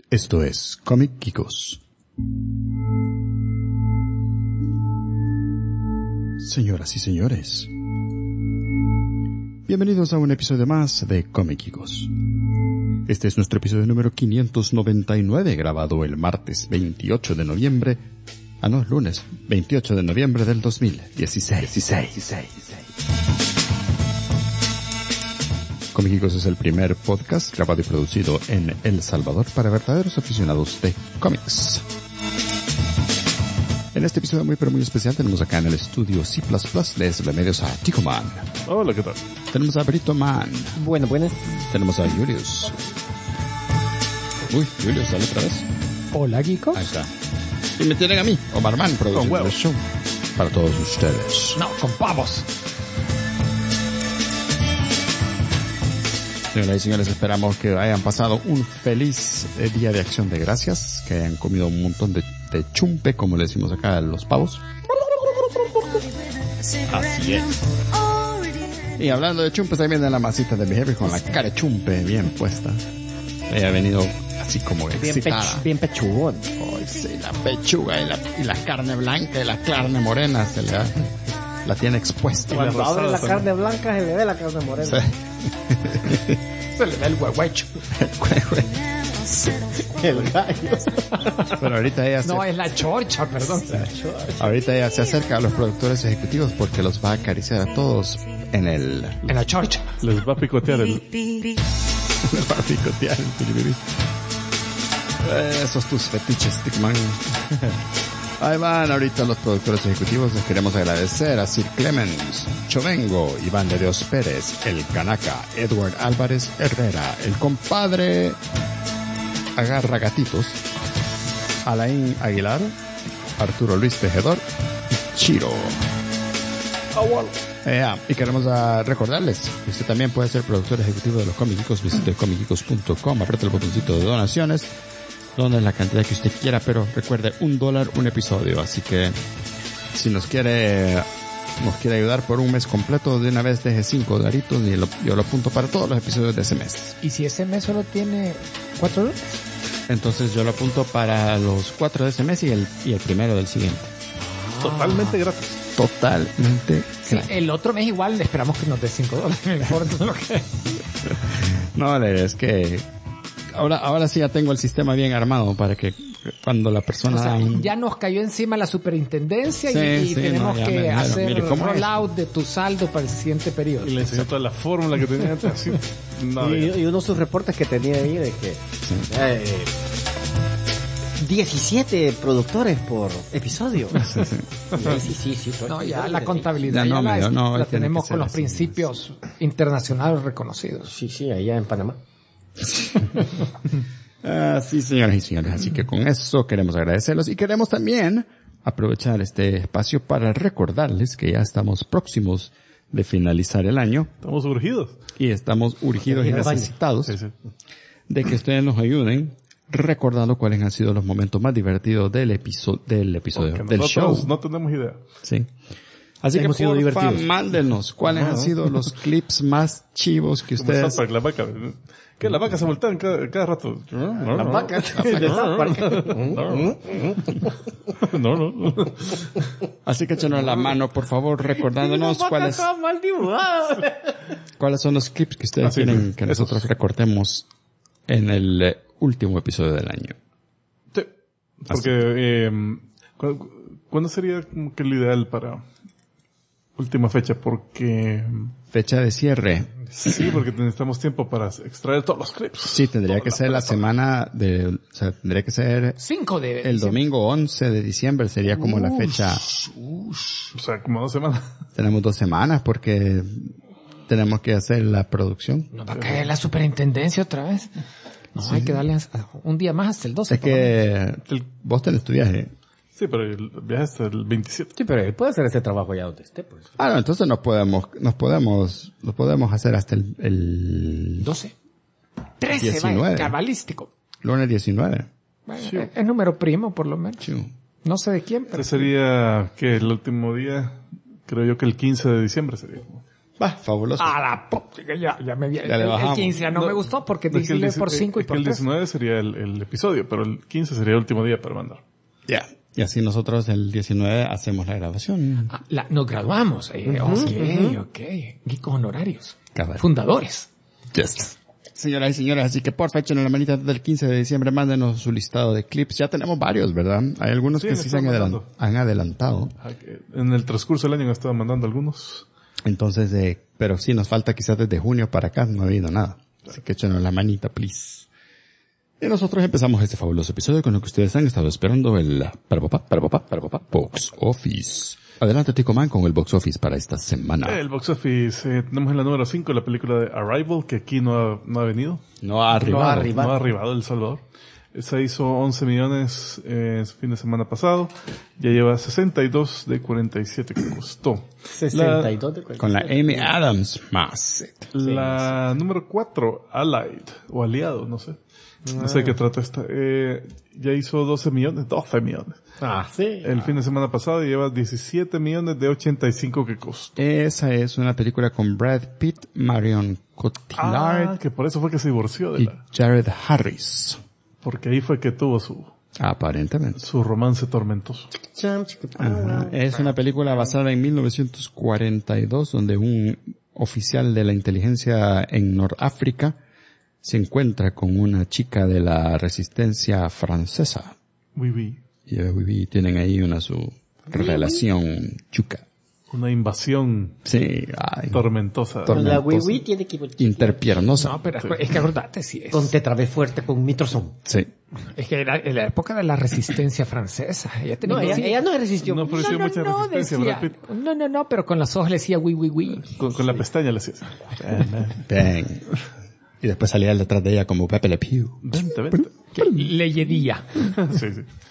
Esto es Comic Geekos. Señoras y señores, bienvenidos a un episodio más de Comic Geekos. Este es nuestro episodio número 599, grabado el martes 28 de noviembre. Lunes 28 de noviembre del 2016. Comic Geekos es el primer podcast grabado y producido en El Salvador para verdaderos aficionados de cómics. En este episodio muy pero muy especial tenemos acá en el estudio C++ de SB Medios a Tico Man. Hola, ¿qué tal? Tenemos a Brito Man. Buenas. Tenemos a Julius. Julius, ¿sale otra vez? Hola, geekos. Ahí está. Y me tienen a mí, Omar Man, produciendo el show para todos ustedes. No, con pavos. Señoras y señores, esperamos que hayan pasado un feliz día de Acción de Gracias, que hayan comido un montón de chumpe, como le decimos acá a los pavos. Así es. Y hablando de chumpes, ahí viene la masita de mi jefe con la cara de chumpe bien puesta. Ella ha venido así como excitada. Bien pechugón. Oh, sí, la pechuga y la carne blanca y la carne morena se le la tiene expuesta. Cuando abre la carne blanca se le ve la carne morena. Sí. Se le ve el huehuecho. El gallo. Pero ahorita ella No, es la chorcha, perdón. Ahorita ella se acerca a los productores ejecutivos porque los va a acariciar a todos en la chorcha. Les va a picotear les va a picotear el piribiri. Esos tus fetiches, Stickman. Ahí van ahorita los productores ejecutivos. Les queremos agradecer a Sir Clemens, Chovengo, Iván de Dios Pérez, El Canaca, Edward Álvarez Herrera, El Compadre Agarra Gatitos, Alain Aguilar, Arturo Luis Tejedor y Chiro. Y queremos recordarles que usted también puede ser productor ejecutivo de los Comic Geekos. Visite comicgeekos.com, apriete el botoncito de donaciones, donde es la cantidad que usted quiera, pero recuerde, $1 un episodio. Así que si nos quiere ayudar por un mes completo, de una vez deje $5 y yo lo apunto para todos los episodios de ese mes. ¿Y si ese mes solo tiene $4? Entonces yo lo apunto para los 4 de ese mes y el primero del siguiente. Totalmente gratis. Totalmente sí, gratis. El otro mes igual esperamos que nos dé $5. No importa lo que... No, es que ahora sí ya tengo el sistema bien armado para que cuando la persona... O sea, ya nos cayó encima la superintendencia y tenemos que hacer el rollout de tu saldo para el siguiente periodo. Y le enseñó toda la fórmula que tenía antes. Así. No, y uno de sus reportes que tenía ahí de que 17 productores por episodio. Sí. No, ya la contabilidad la tenemos con los principios internacionales reconocidos. Sí, allá en Panamá. Sí, señoras y señores, así que con eso queremos agradecerlos y queremos también aprovechar este espacio para recordarles que ya estamos próximos de finalizar el año. Estamos urgidos. Y estamos urgidos y necesitados de que ustedes nos ayuden recordando cuáles han sido los momentos más divertidos del show. No tenemos idea. Sí. Así que porfa, mándenos cuáles han sido los clips más chivos que ustedes... La vaca. ¿Qué? La vaca se voltean cada rato. La vaca. No. Así que échenos la mano, por favor, recordándonos cuáles son los clips que ustedes quieren que nosotros recortemos en el último episodio del año. Sí. Porque, ¿cuándo sería como que el ideal para última fecha? Porque... Fecha de cierre. Sí, porque necesitamos tiempo para extraer todos los clips. Sí, tendría que ser la semana tendría que ser 5 de el domingo 11 de diciembre sería como la fecha. O sea, como 2 semanas. Tenemos 2 semanas porque tenemos que hacer la producción. ¿Nos va a caer la superintendencia otra vez? No, hay que darle un día más hasta el 12. Es que vos tenés tu viaje. Sí, pero el viaje es el 27. Sí, pero él puede hacer ese trabajo ya donde esté, pues. No, entonces lo podemos hacer hasta el 12. 13, 19. vaya, cabalístico. Lunes 19. Bueno, sí. Es número primo, por lo menos. Sí. No sé de quién, pero... Ese sería, que el último día, creo yo que el 15 de diciembre sería. Va, fabuloso. Ya me vi. El 15 ya no me gustó porque dice por 5 y por 3. El 19 sería el episodio, pero el 15 sería el último día para mandar. Ya. Y así nosotros el 19 hacemos la grabación. Nos graduamos. Ok. Geekos honorarios. Cabal. Fundadores. Yes. Señoras y señores, así que porfa, échenos la manita del 15 de diciembre, mándenos su listado de clips. Ya tenemos varios, ¿verdad? Hay algunos que sí se han adelantado. En el transcurso del año me estado mandando algunos. Entonces, pero sí nos falta quizás desde junio para acá, no ha habido nada. Así que échenos la manita, please. Y nosotros empezamos este fabuloso episodio con lo que ustedes han estado esperando, el Box Office. Adelante, Tico Man, con el Box Office para esta semana. El Box Office, tenemos en la número 5 la película de Arrival, que aquí no ha venido. No ha arribado El Salvador. Esa hizo 11 millones en su fin de semana pasado. Ya lleva 62 de 47 que costó. 62 de 47. Con la Amy Adams más. La número 4, Allied, o Aliado, no sé. No sé de qué trata esta. Ya hizo 12 millones. Sí. El fin de semana pasado lleva 17 millones de 85 que costó. Esa es una película con Brad Pitt, Marion Cotillard. Que por eso fue que se divorció de y Jared Harris. Porque ahí fue que tuvo aparentemente su romance tormentoso. Ajá. Es una película basada en 1942, donde un oficial de la inteligencia en Noráfrica se encuentra con una chica de la resistencia francesa. Oui. Y tienen ahí su relación chuca. Una invasión tormentosa. La Wii tiene que interpiernosa. No, pero es que acordate, sí es. Con tetravé fuerte, con mitrozón. Sí. Es que era en la época de la resistencia francesa. Ella no resistió. No ofreció mucha resistencia, decía, Brad Pitt. No, pero con los ojos le decía oui. Con la pestaña le decía. Bang. Y después salía detrás de ella como Pepe Le Pew. Vente. Le yedía. Sí.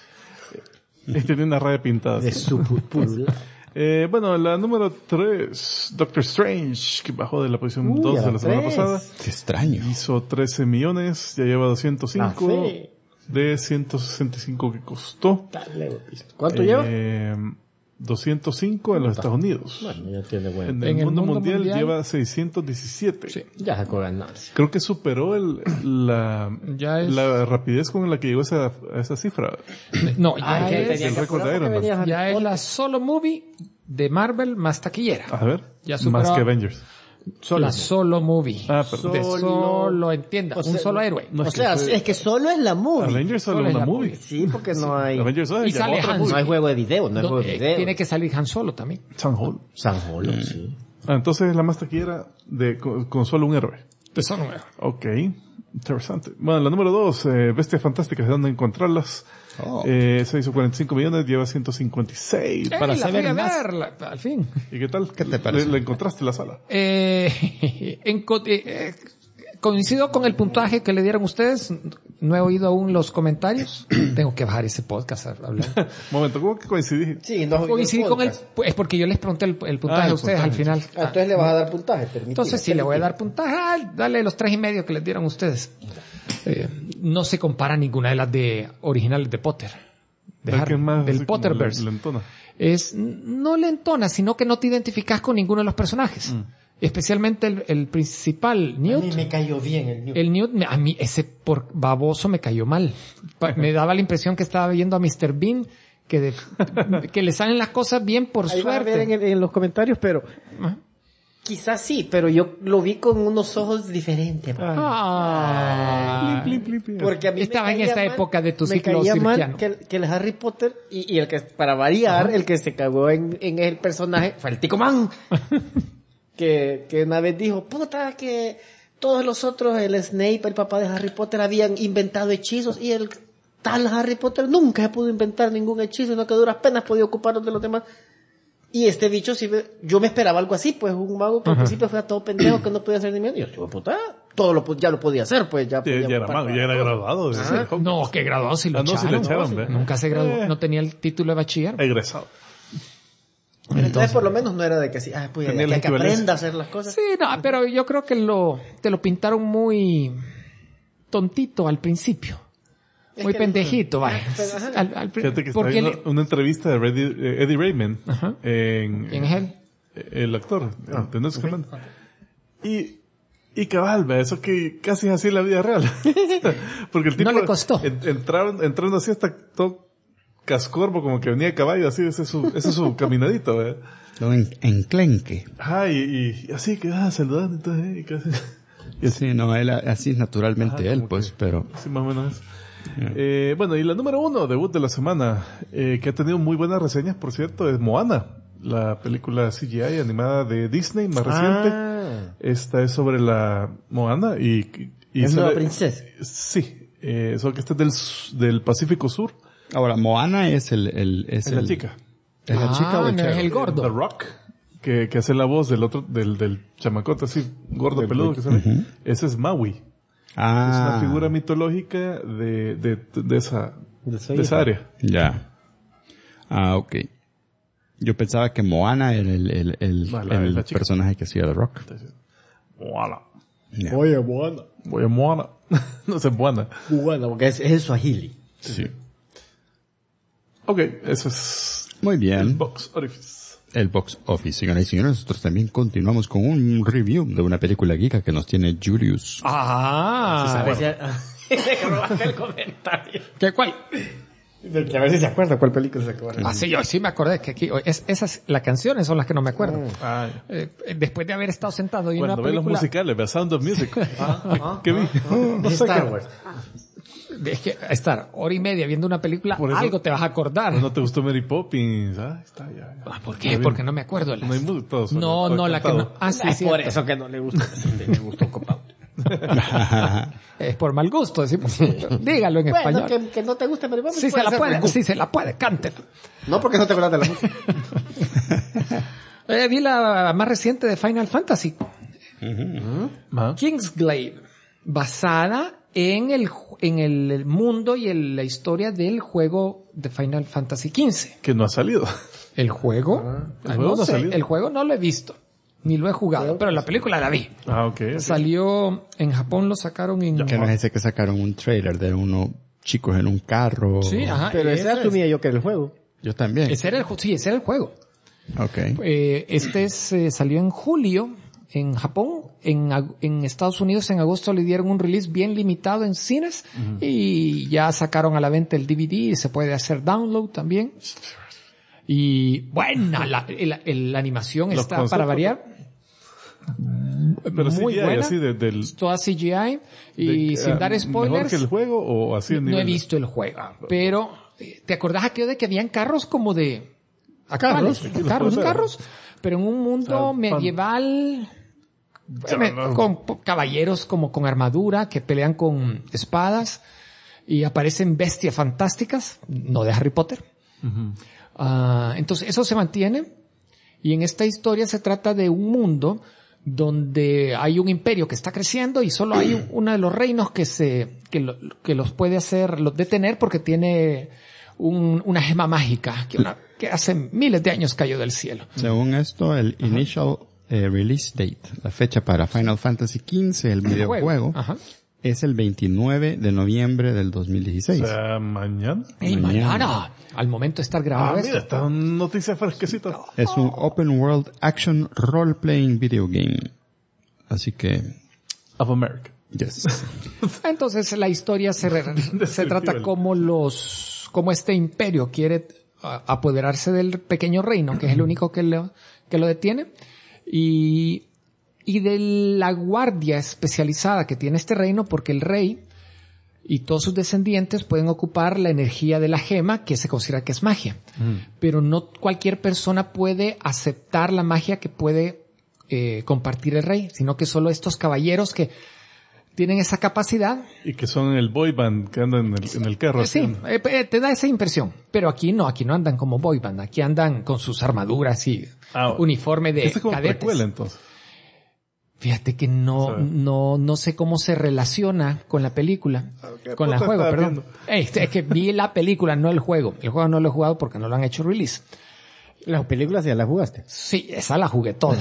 Tiene una raya pintada. De su pulula. Bueno, la número 3, Doctor Strange, que bajó de la posición 2 de la semana pasada. Qué extraño. Hizo 13 millones, ya lleva 205 de 165 que costó. ¿Cuánto lleva? 205 en los Estados Unidos. Bueno, ya tiene bueno. En el mundo mundial lleva 617. Sí. Ya sacó ganancia. Creo que superó la rapidez con la que llegó a esa cifra. No, ya es el récord de Iron Man. Ya es la solo movie de Marvel más taquillera. A ver, ya más que Avengers. La solo movie. Perdón. De solo, entienda, un solo héroe. No, es que solo es la movie. Avengers solo es una movie. Sí, porque no hay... Avengers y sale Han Solo. No hay juego de video, Tiene que salir Han Solo también. San Holo, sí. Entonces es la más taquillera con solo un héroe. De solo un héroe. Ok, interesante. Bueno, la número 2, Bestias Fantásticas, ¿de dónde encontrarlas? Se hizo 45 millones, lleva 156. Para saber más. Al fin. ¿Y qué tal? ¿Qué te parece? ¿Le encontraste la sala? Coincido con el puntaje que le dieron ustedes. No he oído aún los comentarios. Tengo que bajar ese podcast a hablar. Momento, ¿cómo que coincidí? Sí, no coincidí con es porque yo les pregunté el puntaje a ustedes al final. Entonces le vas a dar puntaje. Entonces sí, le voy a dar puntaje. Dale los 3.5 que les dieron ustedes. No se compara ninguna de las originales de Potter. Del Potterverse. No le entona, sino que no te identificas con ninguno de los personajes. Especialmente el principal, Newt. A mí me cayó bien el Newt. El Newt, a mí ese por baboso me cayó mal. Me daba la impresión que estaba viendo a Mr. Bean, que le salen las cosas bien por ahí suerte. Van a ver en los comentarios, pero... Quizás sí, pero yo lo vi con unos ojos diferentes. Porque a mí estaba en esa época de tu ciclo cirquiano. Que el Harry Potter y el que, para variar, el que se cagó en el personaje fue el Tico Man. que una vez dijo, puta, que todos los otros, el Snape, el papá de Harry Potter, habían inventado hechizos y el tal Harry Potter nunca se pudo inventar ningún hechizo, sino que a duras penas podía ocuparlos de los demás. Y este bicho sí, yo me esperaba algo así, pues un mago que al principio fue todo pendejo que no podía hacer ni miedo. Y yo, puta, ya lo podía hacer, pues ya podía. Ya era mago, ya era graduado. No, que graduado si lo echaron. Sí le echaron, nunca se graduó, no tenía el título de bachiller. Egresado. Entonces por lo menos no era de que sí, pues ya que aprenda a hacer las cosas. Sí, no, pero yo creo que te lo pintaron muy tontito al principio. Muy pendejito, vaya. Fíjate que está viendo una entrevista de Eddie Raymond ¿Quién es él? el actor, de Newt Scamander. Y cabal, eso que casi es así en la vida real. Porque el tipo no le costó. Entrando así hasta todo cascorbo, como que venía de caballo, así, ese es su caminadito, ¿verdad? Lo enclenque. Y así que saludando, entonces, y casi. Y así, no, él, así es naturalmente él, pues, pero. Sí, más o menos eso. Bueno, y la número 1, debut de la semana, que ha tenido muy buenas reseñas, por cierto, es Moana, la película CGI animada de Disney más reciente. Esta es sobre la Moana y ¿es una princesa? Sí, solo que este es del Pacífico Sur. Ahora, Moana es la chica. ¿Es la chica o el no es el gordo? The Rock, que hace la voz del chamacote así, gordo peludo que sale. Ese es Maui. Es una figura mitológica de esa área. Ya. Ok. Yo pensaba que Moana era el personaje que hacía The Rock. Moana. Yeah. Oye, Moana. Moana. No sé, Moana. Moana, porque es el Swahili. Sí. Ok, eso es... Muy bien. El box office. El box office. Señoras y señores, nosotros también continuamos con un review de una película geeka que nos tiene Julius. Se robaste el comentario. ¿Qué cuál? Que a ver si se acuerda cuál película se acuerda. Sí, yo sí me acordé que aquí, esas, las canciones son las que no me acuerdo. Después de haber estado sentado y una película... Cuando ve los musicales, ve Sound of Music. ¿Qué vi? No sé Star Wars. Es que estar hora y media viendo una película, eso, algo te vas a acordar. ¿No te gustó Mary Poppins? Está ya. ¿Por qué? Porque no me acuerdo. No, la que no. Sí, es por eso que no le gustó. Me gustó Cop-Out. Es por mal gusto, decimos. Dígalo en español. Que no te guste Mary Poppins. Sí se la puede, cántelo. No, porque no te acuerdas de la música. Vi la más reciente de Final Fantasy. Kingsglaive, basada en el mundo y en la historia del juego de Final Fantasy XV. Que no ha salido. ¿El juego? El juego no lo he visto. Ni lo he jugado, pero la película la vi. Okay. Salió en Japón, lo sacaron en... Que no es ese que sacaron un trailer de unos chicos en un carro. Sí, ajá. Pero ese asumía yo que era el juego. Yo también. Ese era el juego. Okay. Salió en julio en Japón. En Estados Unidos en agosto le dieron un release bien limitado en cines. Y ya sacaron a la venta el DVD y se puede hacer download también. Y bueno, la animación está para variar. Pero muy CGI, buena, así toda CGI y sin dar spoilers. ¿Mejor que el juego o así en nivel? No he visto el juego, pero ¿te acordás aquello de que habían carros como de carros, pero en un mundo medieval con caballeros como con armadura que pelean con espadas y aparecen bestias fantásticas, no de Harry Potter. Entonces eso se mantiene y en esta historia se trata de un mundo donde hay un imperio que está creciendo y solo hay uno de los reinos que los puede detener porque tiene una gema mágica que hace miles de años cayó del cielo. Según esto, el initial release date, la fecha para Final Fantasy XV, el videojuego, es el 29 de noviembre del 2016. O sea, mañana. Mañana. Al momento de estar grabando esto. Mira, esta noticia fresquecita. Es un open world action role playing video game. Así que... Of America. Yes. Entonces la historia se trata como este imperio quiere apoderarse del pequeño reino, que es el único que lo detiene. Y de la guardia especializada que tiene este reino, porque el rey y todos sus descendientes pueden ocupar la energía de la gema, que se considera que es magia. Pero no cualquier persona puede aceptar la magia que puede compartir el rey, sino que solo estos caballeros que tienen esa capacidad. Y que son el boy band que andan en el carro. Sí, te da esa impresión. Pero aquí no andan como boy band, aquí andan con sus armaduras y uniforme de cadetes. ¿Es como precuela, entonces? Fíjate que no sé cómo se relaciona con la película, con el juego, perdón. Es que vi la película, no el juego. El juego no lo he jugado porque no lo han hecho release. ¿Las películas ya las jugaste? Sí, esa la jugué toda.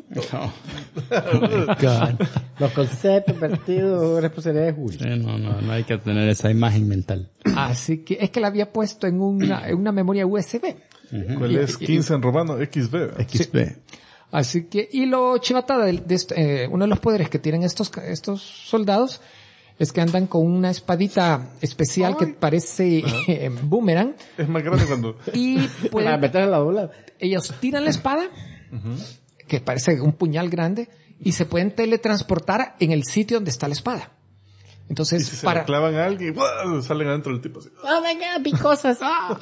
Los conceptos, partidos, responsabilidad de Julio. No hay que tener esa imagen mental. Así que es que la había puesto en una memoria USB. ¿Cuál es? 15 en romano, XB. XB. Así que, y lo chivatada uno de los poderes que tienen estos soldados es que andan con una espadita especial que parece boomerang. Es más grande cuando... Y pueden meter la bola. Ellos tiran la espada, que parece un puñal grande, y se pueden teletransportar en el sitio donde está la espada. Entonces, y si se la clavan a alguien, ¡wow! Salen adentro del tipo así. ¡Oh, venga, picosas!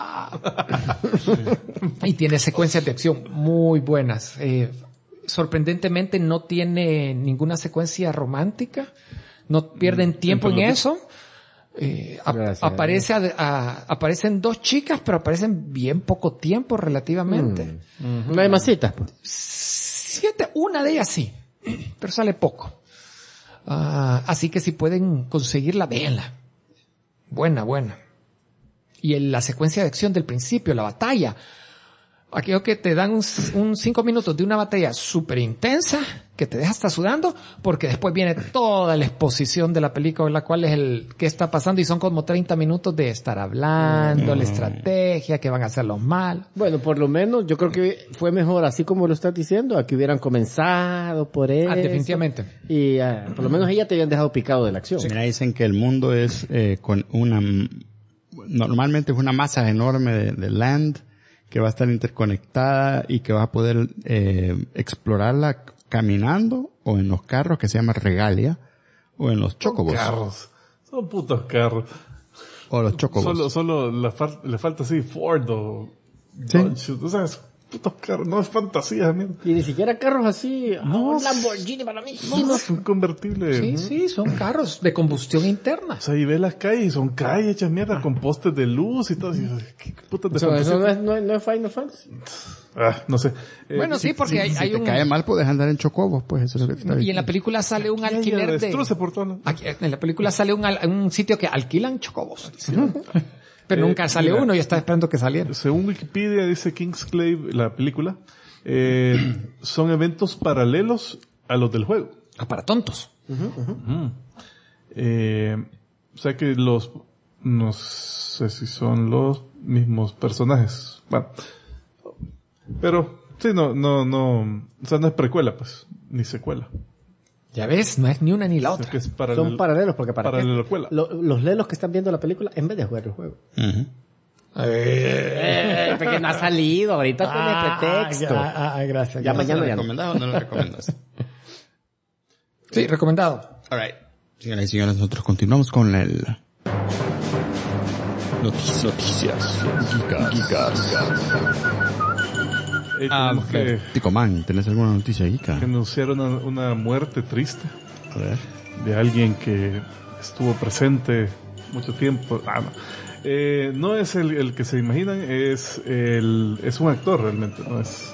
Y tiene secuencias de acción muy buenas. Sorprendentemente no tiene ninguna secuencia romántica. No pierden tiempo en eso. Aparecen 2 chicas, pero aparecen bien poco tiempo relativamente. No hay más citas, pues. 7, una de ellas sí, pero sale poco. Así que si pueden conseguirla, véanla. Buena. Y la secuencia de acción del principio, la batalla. Aquello que te dan un 5 minutos de una batalla súper intensa, que te deja hasta sudando, porque después viene toda la exposición de la película, la cual es qué está pasando, y son como 30 minutos de estar hablando, la estrategia, que van a hacer los mal. Bueno, por lo menos yo creo que fue mejor, así como lo estás diciendo, a que hubieran comenzado por eso. Definitivamente. Y por lo menos ella te habían dejado picado de la acción. Sí. Mira, dicen que el mundo es normalmente es una masa enorme de land, que va a estar interconectada y que vas a poder explorarla caminando o en los carros que se llama Regalia o en los chocobos. Carros. Son putos carros. O los chocobos. Solo le falta así Ford o Dodge. O sea, es putos carros. No es fantasía, mierda. Y ni siquiera carros así. No, un Lamborghini para mí. No, es un convertible. Sí, son carros de combustión interna. O sea, y ves las calles y son calles hechas mierda con postes de luz y todo. ¿Qué putas de fantasía? Eso no es Final Fantasy. No sé. Bueno, sí, porque hay si te cae mal, puedes andar en chocobos, pues eso es lo que te está diciendo. Y en la película sale un alquiler en la película sale un sitio que alquilan chocobos. Pero nunca sale uno y está esperando que saliera. Según Wikipedia dice Kingsglaive, la película, son eventos paralelos a los del juego. Para tontos. O sea que no sé si son los mismos personajes. Bueno. Pero, sí, no, o sea, no es precuela, pues, ni secuela. Ya ves, no es ni una ni la otra. Es son paralelos, porque paralelocuela. Los lelos que están viendo la película, en vez de jugar el juego. Porque no ha salido, ahorita tiene pretexto. Gracias. Ya mañana ya ¿Recomendado o no lo recomiendas? Sí, recomendado. Alright. Señoras y señores, nosotros continuamos con el... Noticias. Geekas. Tico Man, ¿tenés alguna noticia geeka? Que anunciaron una muerte triste. A ver. De alguien que estuvo presente mucho tiempo. No es el que se imaginan, es un actor realmente, no es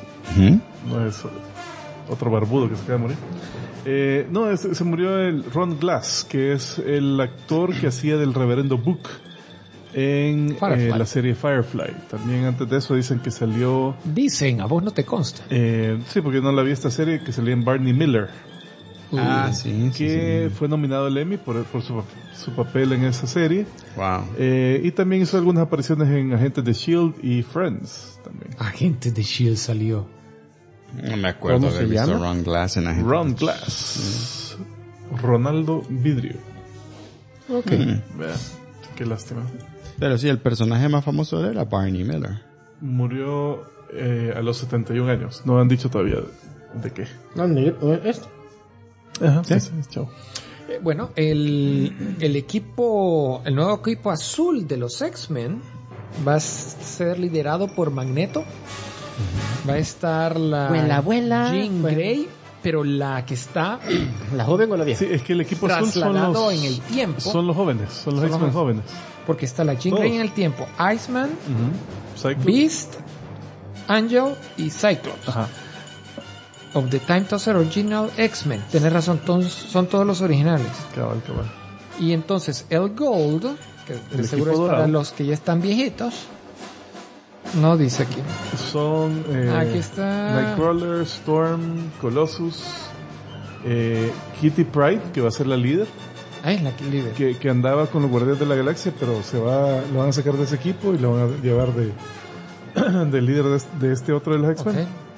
otro barbudo que se acaba de morir. Se murió el Ron Glass, que es el actor que hacía del Reverendo Book en la serie Firefly. También antes de eso dicen que salió... Dicen, a vos no te consta. Sí, porque no la vi esta serie, que salía en Barney Miller. Sí. Que fue nominado al Emmy por su papel en esa serie. Wow. Y también hizo algunas apariciones en Agentes de S.H.I.E.L.D. y Friends también. Agentes de S.H.I.E.L.D. salió. No me acuerdo de haber visto Ron Glass en Agentes. Ron Glass. Ronaldo Vidrio. Ok. Qué lástima. Pero sí, el personaje más famoso era Barney Miller. Murió a los 71 años. No han dicho todavía de qué. ¿Esto? Ajá, sí. Chao. Bueno, el nuevo equipo azul de los X-Men va a ser liderado por Magneto. Va a estar la abuela Jean Grey, pero la que está la joven o la vieja. Sí, es que el equipo azul trasladado en el tiempo. Son los jóvenes, son los X-Men jóvenes. Porque está la Jean Grey en el tiempo, Iceman, Cyclops, Beast, Angel y Cyclops. Ajá. Of the Time Tozer Original X-Men. Tenés razón, son todos los originales. Cabal. Y entonces el Gold, que de seguro es dorado para los que ya están viejitos. No dice aquí. Son aquí está Nightcrawler, Storm, Colossus, Kitty Pryde, que va a ser la líder. Es la líder. Que andaba con los Guardianes de la Galaxia, pero lo van a sacar de ese equipo y lo van a llevar de líder de este otro de los X-Men.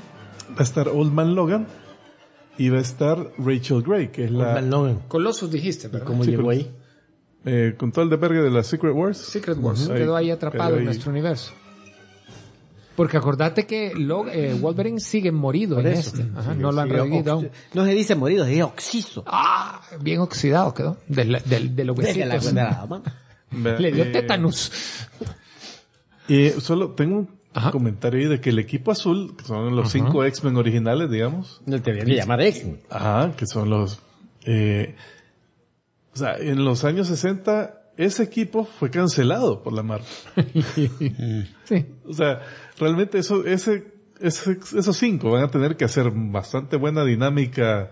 Va a estar Old Man Logan y va a estar Rachel Grey, que es Old Man Logan. Colossus dijiste, ¿verdad? ¿Cómo llegó ahí? Con todo el desvergue de la Secret Wars. Secret Wars. Quedó ahí atrapado en nuestro universo. Porque acordate que Wolverine sigue morido en este. Ajá, no lo han revivido aún. No se dice morido, se dice oxiso. Bien oxidado quedó. De los huesitos. Le dio tétanos. Y solo tengo un comentario ahí de que el equipo azul, que son los 5 X-Men originales, digamos. No te debería llamar X-Men. Ajá, que son los... o sea, en los años 60, ese equipo fue cancelado por la Marvel. Sí. O sea, realmente esos 5 van a tener que hacer bastante buena dinámica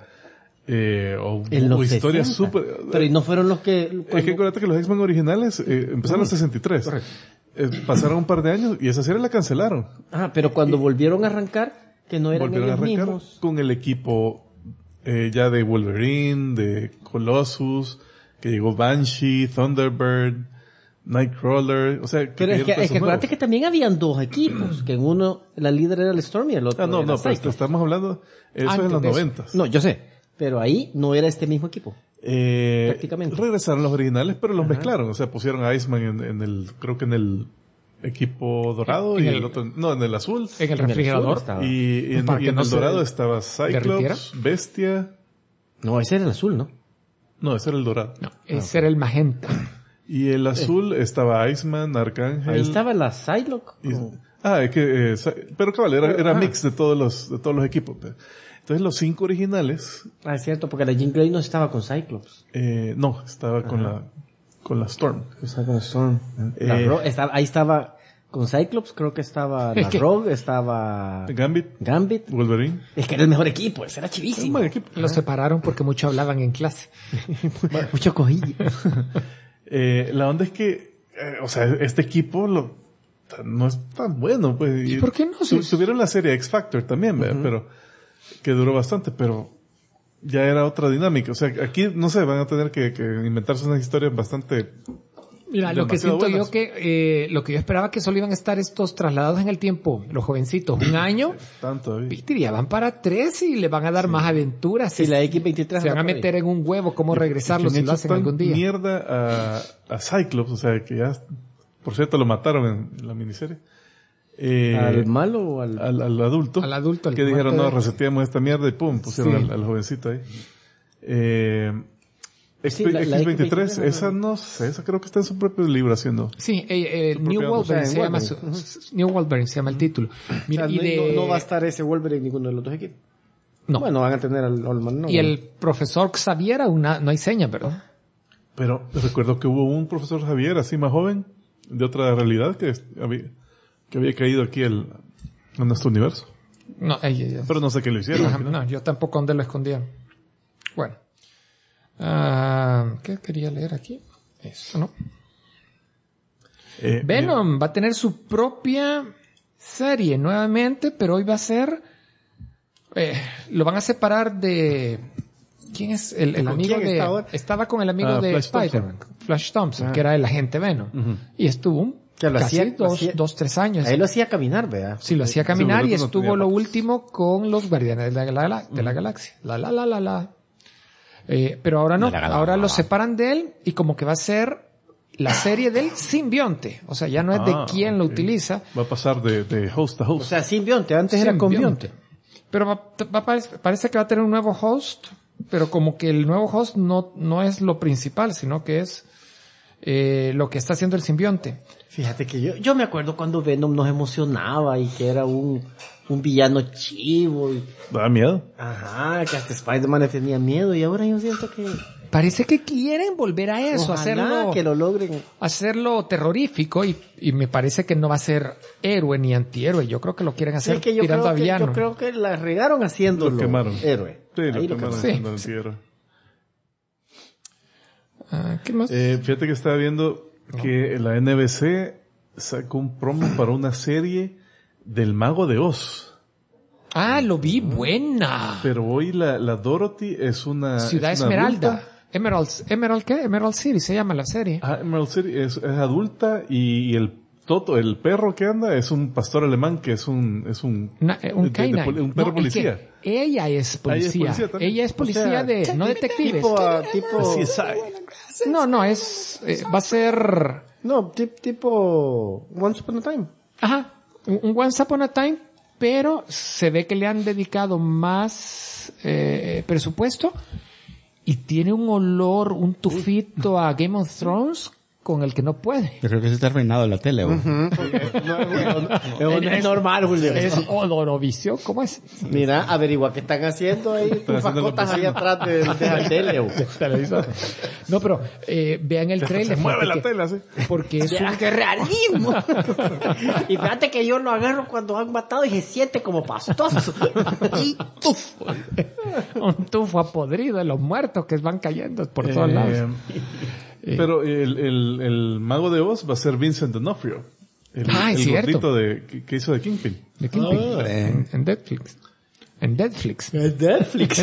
o historia súper... Pero ¿y no fueron los que...? Es que acuérdate que los X-Men originales empezaron en 63. Correcto. Pasaron un par de años y esa serie la cancelaron. Pero cuando volvieron a arrancar, que no eran ellos mismos. Con el equipo ya de Wolverine, de Colossus, que llegó Banshee, Thunderbird, Nightcrawler, o sea... Pero es que acuérdate que también habían 2 equipos, que en uno la líder era el Storm y el otro no, pero estamos hablando, eso es en los 90. No, yo sé, pero ahí no era este mismo equipo. Prácticamente. Regresaron los originales, pero los mezclaron, o sea, pusieron a Iceman en el, creo que en el equipo dorado y el otro, no, en el azul. En el refrigerador. Y en el dorado estaba Cyclops, Bestia. No, ese era el azul, ¿no? No, ese era el dorado. No, ese era el magenta. Y el azul estaba Iceman, Arcángel. Ahí estaba la Psylocke. Es que, pero cabal, era mix de todos los equipos. Entonces los 5 originales. Es cierto, porque la Jean Grey no estaba con Cyclops. No, estaba con la Storm. Estaba con Storm. Ahí estaba con Cyclops, creo que estaba la Rogue, estaba Gambit, Wolverine. Es que era el mejor equipo, ese era chivísimo. Lo separaron porque mucho hablaban en clase. Mucho cojillo. La onda es que, o sea, este equipo no es tan bueno, pues. ¿Y por qué no? Tuvieron la serie X Factor también, pero que duró bastante, pero ya era otra dinámica. O sea, aquí, no sé, van a tener que inventarse unas historias bastante... Mira, lo que siento yo que, lo que yo esperaba que solo iban a estar estos trasladados en el tiempo, los jovencitos, un año. Tanto, ya van para 3 y le van a dar más aventuras. Y la X-23 se van a meter en un huevo, cómo regresarlos si lo hacen algún día. Mierda a Cyclops, o sea, que ya, por cierto, lo mataron en la miniserie. ¿Al malo o al adulto? Al adulto. Que dijeron, no, reseteamos esta mierda y pum, pusieron al jovencito ahí. X-23, esa no sé, esa creo que está en su propio libro haciendo. Sí, New Wolverine se llama New Wolverine se llama el título. Mira, no va a estar ese Wolverine en ninguno de los 2 equipos. No. Bueno, van a tener al Old Man, ¿no? Y el profesor Xavier no hay seña, ¿verdad? Pero recuerdo que hubo un profesor Xavier así más joven, de otra realidad, que había caído aquí en nuestro universo. No, pero no sé qué lo hicieron. No, yo tampoco dónde lo escondieron. Bueno. ¿Qué quería leer aquí? Esto, ¿no? Venom va a tener su propia serie nuevamente, pero hoy va a ser... lo van a separar de... ¿Quién es el amigo de...? Estaba con el amigo de Spider-Man, Flash Thompson, que era el agente Venom. Y estuvo casi 2-3 años. Ahí lo hacía caminar, ¿verdad? Sí, lo hacía caminar y estuvo lo último con los Guardianes de la Galaxia. Pero ahora no, ahora lo separan de él y como que va a ser la serie del simbionte. O sea, ya no es de quién lo utiliza. Va a pasar de host a host. O sea, simbionte, antes era conbionte. Pero parece que va a tener un nuevo host, pero como que el nuevo host no es lo principal, sino que es lo que está haciendo el simbionte. Fíjate que yo me acuerdo cuando Venom nos emocionaba y que era un villano chivo. ¿Da miedo? Ajá, que hasta Spider-Man le tenía miedo y ahora yo siento que... Parece que quieren volver a eso, ojalá que lo logren. Hacerlo terrorífico y me parece que no va a ser héroe ni antihéroe. Yo creo que lo quieren hacer tirando a villano. Yo creo que la regaron haciéndolo héroe. Sí, lo quemaron haciendo antihéroe. ¿Qué más? Fíjate que estaba viendo que la NBC sacó un promo para una serie del Mago de Oz. Lo vi, buena. Pero hoy la Dorothy es una... Ciudad Esmeralda. Emerald ¿qué? Emerald City se llama la serie. Emerald City es adulta y el Toto, el perro que anda, es un pastor alemán que es un canine. Un perro policía. Ella es policía. Ella es policía no detectives. Tipo CSI. No, es, va a ser... No, tipo Once Upon a Time. Ajá, un Once Upon a Time, pero se ve que le han dedicado más presupuesto y tiene un olor, un tufito a Game of Thrones con el que no puede. Yo creo que se está arruinado la tele. Es normal, Julio. Es odorovicio, ¿cómo es? Mira, averigua qué están haciendo ahí tus mascotas ahí atrás de la tele. Televisor. No, pero vean el trailer. Se mueve la tele así. Porque es ¡Qué realismo! Y fíjate que yo lo agarro cuando han matado y se siente como pastoso. Y tufo. Un tufo apodrido de los muertos que van cayendo por todos lados. Pero el mago de Oz va a ser Vincent D'Onofrio. El gordito que hizo de Kingpin. De Kingpin. En Netflix. En Netflix.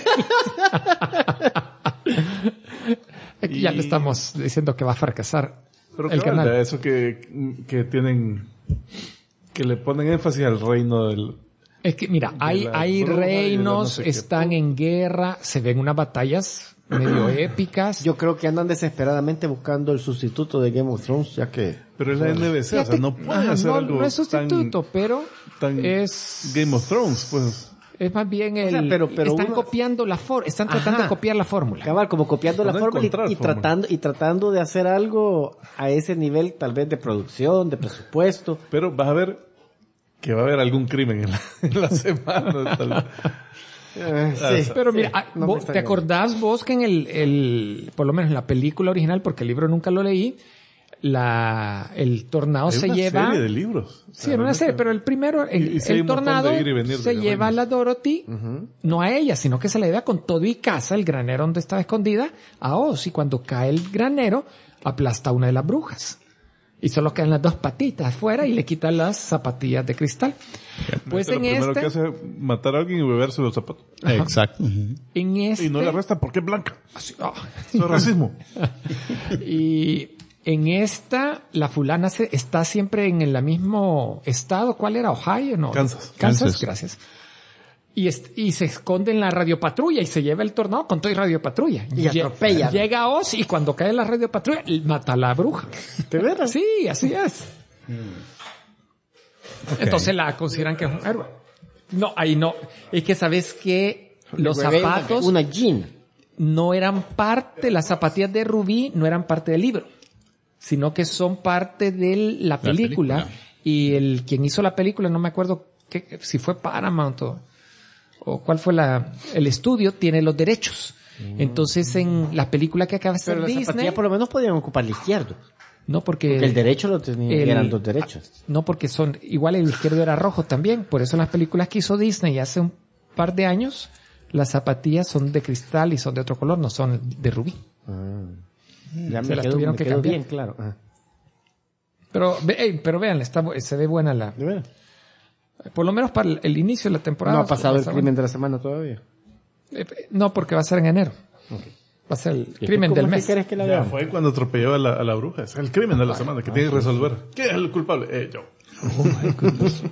Aquí ya le estamos diciendo que va a fracasar el canal. Eso que tienen, que le ponen énfasis al reino del... Es que mira, hay reinos, están en guerra, se ven unas batallas medio épicas. Yo creo que andan desesperadamente buscando el sustituto de Game of Thrones, ya que... Pero es la NBC, o sea, no pueden hacer algo no es sustituto, pero es... Game of Thrones, pues. Es más bien están copiando la fórmula, están tratando de copiar la fórmula. Cabal, como copiando la fórmula y tratando de hacer algo a ese nivel, tal vez de producción, de presupuesto. Pero vas a ver que va a haber algún crimen en la semana, tal vez. Sí, pero mira, ¿te acordás vos que en por lo menos en la película original, porque el libro nunca lo leí, el tornado se lleva... Hay una serie de libros. Sí, en una serie, pero el primero, el tornado se lleva a la Dorothy, no a ella, sino que se la lleva con todo y casa, el granero donde estaba escondida, a Oz, y cuando cae el granero, aplasta a una de las brujas. Y solo quedan las dos patitas afuera y le quitan las zapatillas de cristal. Pues lo primero que hace es matar a alguien y beberse los zapatos. Ajá. Exacto. Y no le arrestan porque es blanca. Eso es racismo. Y en esta, la fulana está siempre en el mismo estado. ¿Cuál era? ¿Ohio? No. Kansas. Gracias. Y se esconde en la radiopatrulla y se lleva el tornado con todo y radiopatrulla. Y atropella. Llega Oz y cuando cae la radiopatrulla, mata a la bruja. ¿De veras? Sí, así es. Okay. Entonces la consideran que es un héroe. No, ahí no. Es que sabes que los zapatos... Una jean. No eran parte, las zapatillas de Rubí no eran parte del libro, sino que son parte de la película. Y quien hizo la película, no me acuerdo si fue Paramount o cuál fue el estudio, tiene los derechos. Entonces en la película que acaba de hacer Disney... Pero las zapatillas por lo menos podían ocupar el izquierdo. No, porque el derecho lo tenía, eran dos derechos. No, porque igual el izquierdo era rojo también. Por eso en las películas que hizo Disney hace un par de años, las zapatillas son de cristal y son de otro color, no son de rubí. Ya me tuvieron que cambiar. Bien, claro. Pero vean, se ve buena ¿De verdad? Por lo menos para el inicio de la temporada. ¿No ha pasado el crimen de la semana todavía? No, porque va a ser en enero. Okay. Va a ser el crimen del mes. ¿Quieres que la veamos? Fue cuando atropelló a la bruja. Es el crimen de la semana que tiene que resolver. ¿Quién es el culpable? Yo. Oh my goodness.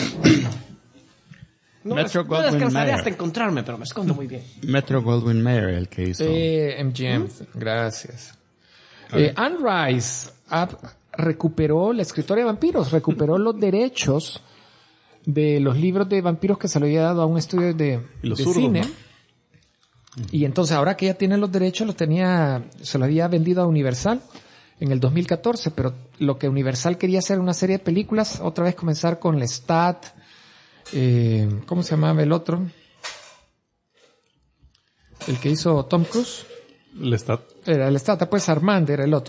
No descansaré hasta encontrarme, pero me escondo muy bien. Metro Goldwyn Mayer, el que hizo. MGM. Gracias. Anne Rice recuperó, la escritora de vampiros, recuperó los derechos de los libros de vampiros que se le había dado a un estudio de cine. ¿No? Y entonces ahora que ella tiene los derechos, se lo había vendido a Universal en el 2014, pero lo que Universal quería hacer una serie de películas, otra vez comenzar con Lestat, ¿cómo se llamaba el otro? El que hizo Tom Cruise. Lestat. Era Lestat, pues Armand era el otro.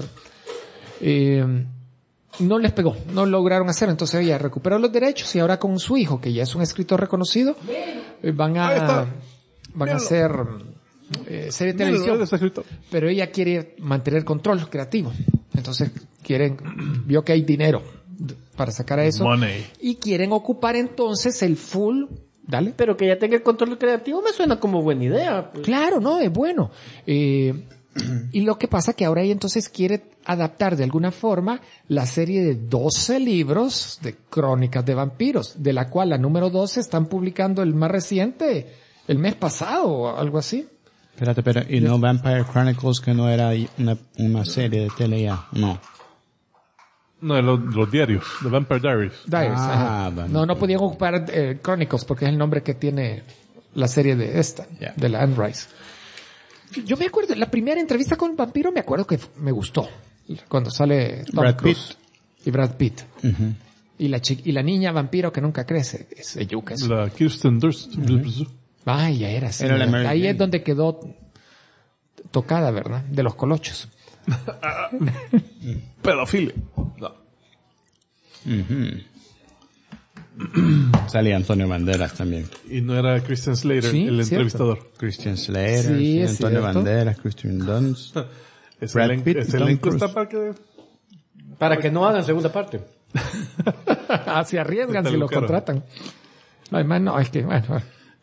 No les pegó, no lograron hacer, entonces ella recuperó los derechos y ahora con su hijo, que ya es un escritor reconocido, van a hacer serie de televisión, pero ella quiere mantener control creativo, entonces vio que hay dinero para sacar a eso. Money. Y quieren ocupar entonces el full. Dale. Pero que ella tenga el control creativo me suena como buena idea. Pues. Claro, no, es bueno. Y lo que pasa que ahora ella entonces quiere adaptar de alguna forma la serie de 12 libros de crónicas de vampiros, de la cual la número 12 están publicando el más reciente, el mes pasado o algo así. Espérate, pero ¿y no Vampire Chronicles que no era una serie de tele ya? No. No, los diarios, The Vampire Diaries. No podían ocupar Chronicles porque es el nombre que tiene la serie de esta, de la Anne Rice. Yo me acuerdo, la primera entrevista con un vampiro me acuerdo que me gustó. Cuando sale Tom Brad Cruise Pitt. Y Brad Pitt. Uh-huh. Y la niña vampiro que nunca crece. Es yuca eso. La Kirsten Dunst. Uh-huh. Ay, ya era así. Ahí es donde quedó tocada, ¿verdad? De los colochos. Pedofilia. No. Uh-huh. Salía Antonio Banderas también. Y no era Christian Slater, el entrevistador. Christian Slater, Antonio Banderas, Christian Dunst. Brad Pitt, ese elenco está para que no hagan segunda parte. Se arriesgan si lo contratan. No, es que, bueno.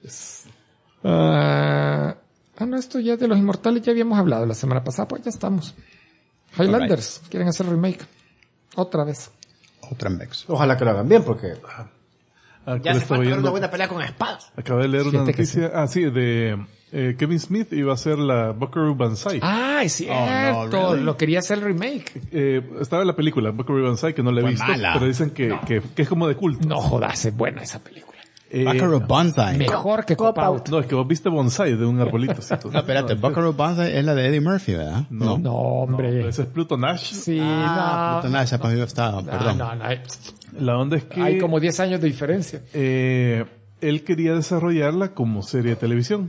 No, esto ya de los Inmortales ya habíamos hablado la semana pasada, pues ya estamos. Highlanders, quieren hacer remake. Otra vez. Ojalá que lo hagan bien, porque ya se falta ver una buena pelea con espadas. Acabé de leer una noticia, de Kevin Smith iba a hacer la Buckaroo Banzai. Es cierto, really? Lo quería hacer el remake. Estaba en la película Buckaroo Banzai, que no la he visto, pero dicen que es como de culto. No jodas, es buena esa película. Buckaroo Banzai. Mejor que Cop Out. No, es que vos viste Bonsai de un arbolito. No, espérate, Buckaroo Banzai es la de Eddie Murphy, ¿verdad? No, hombre. No, ese es Pluto Nash. Sí, Pluto Nash, para mí estaba, perdón. No. La onda es que hay como 10 años de diferencia. Él quería desarrollarla como serie de televisión.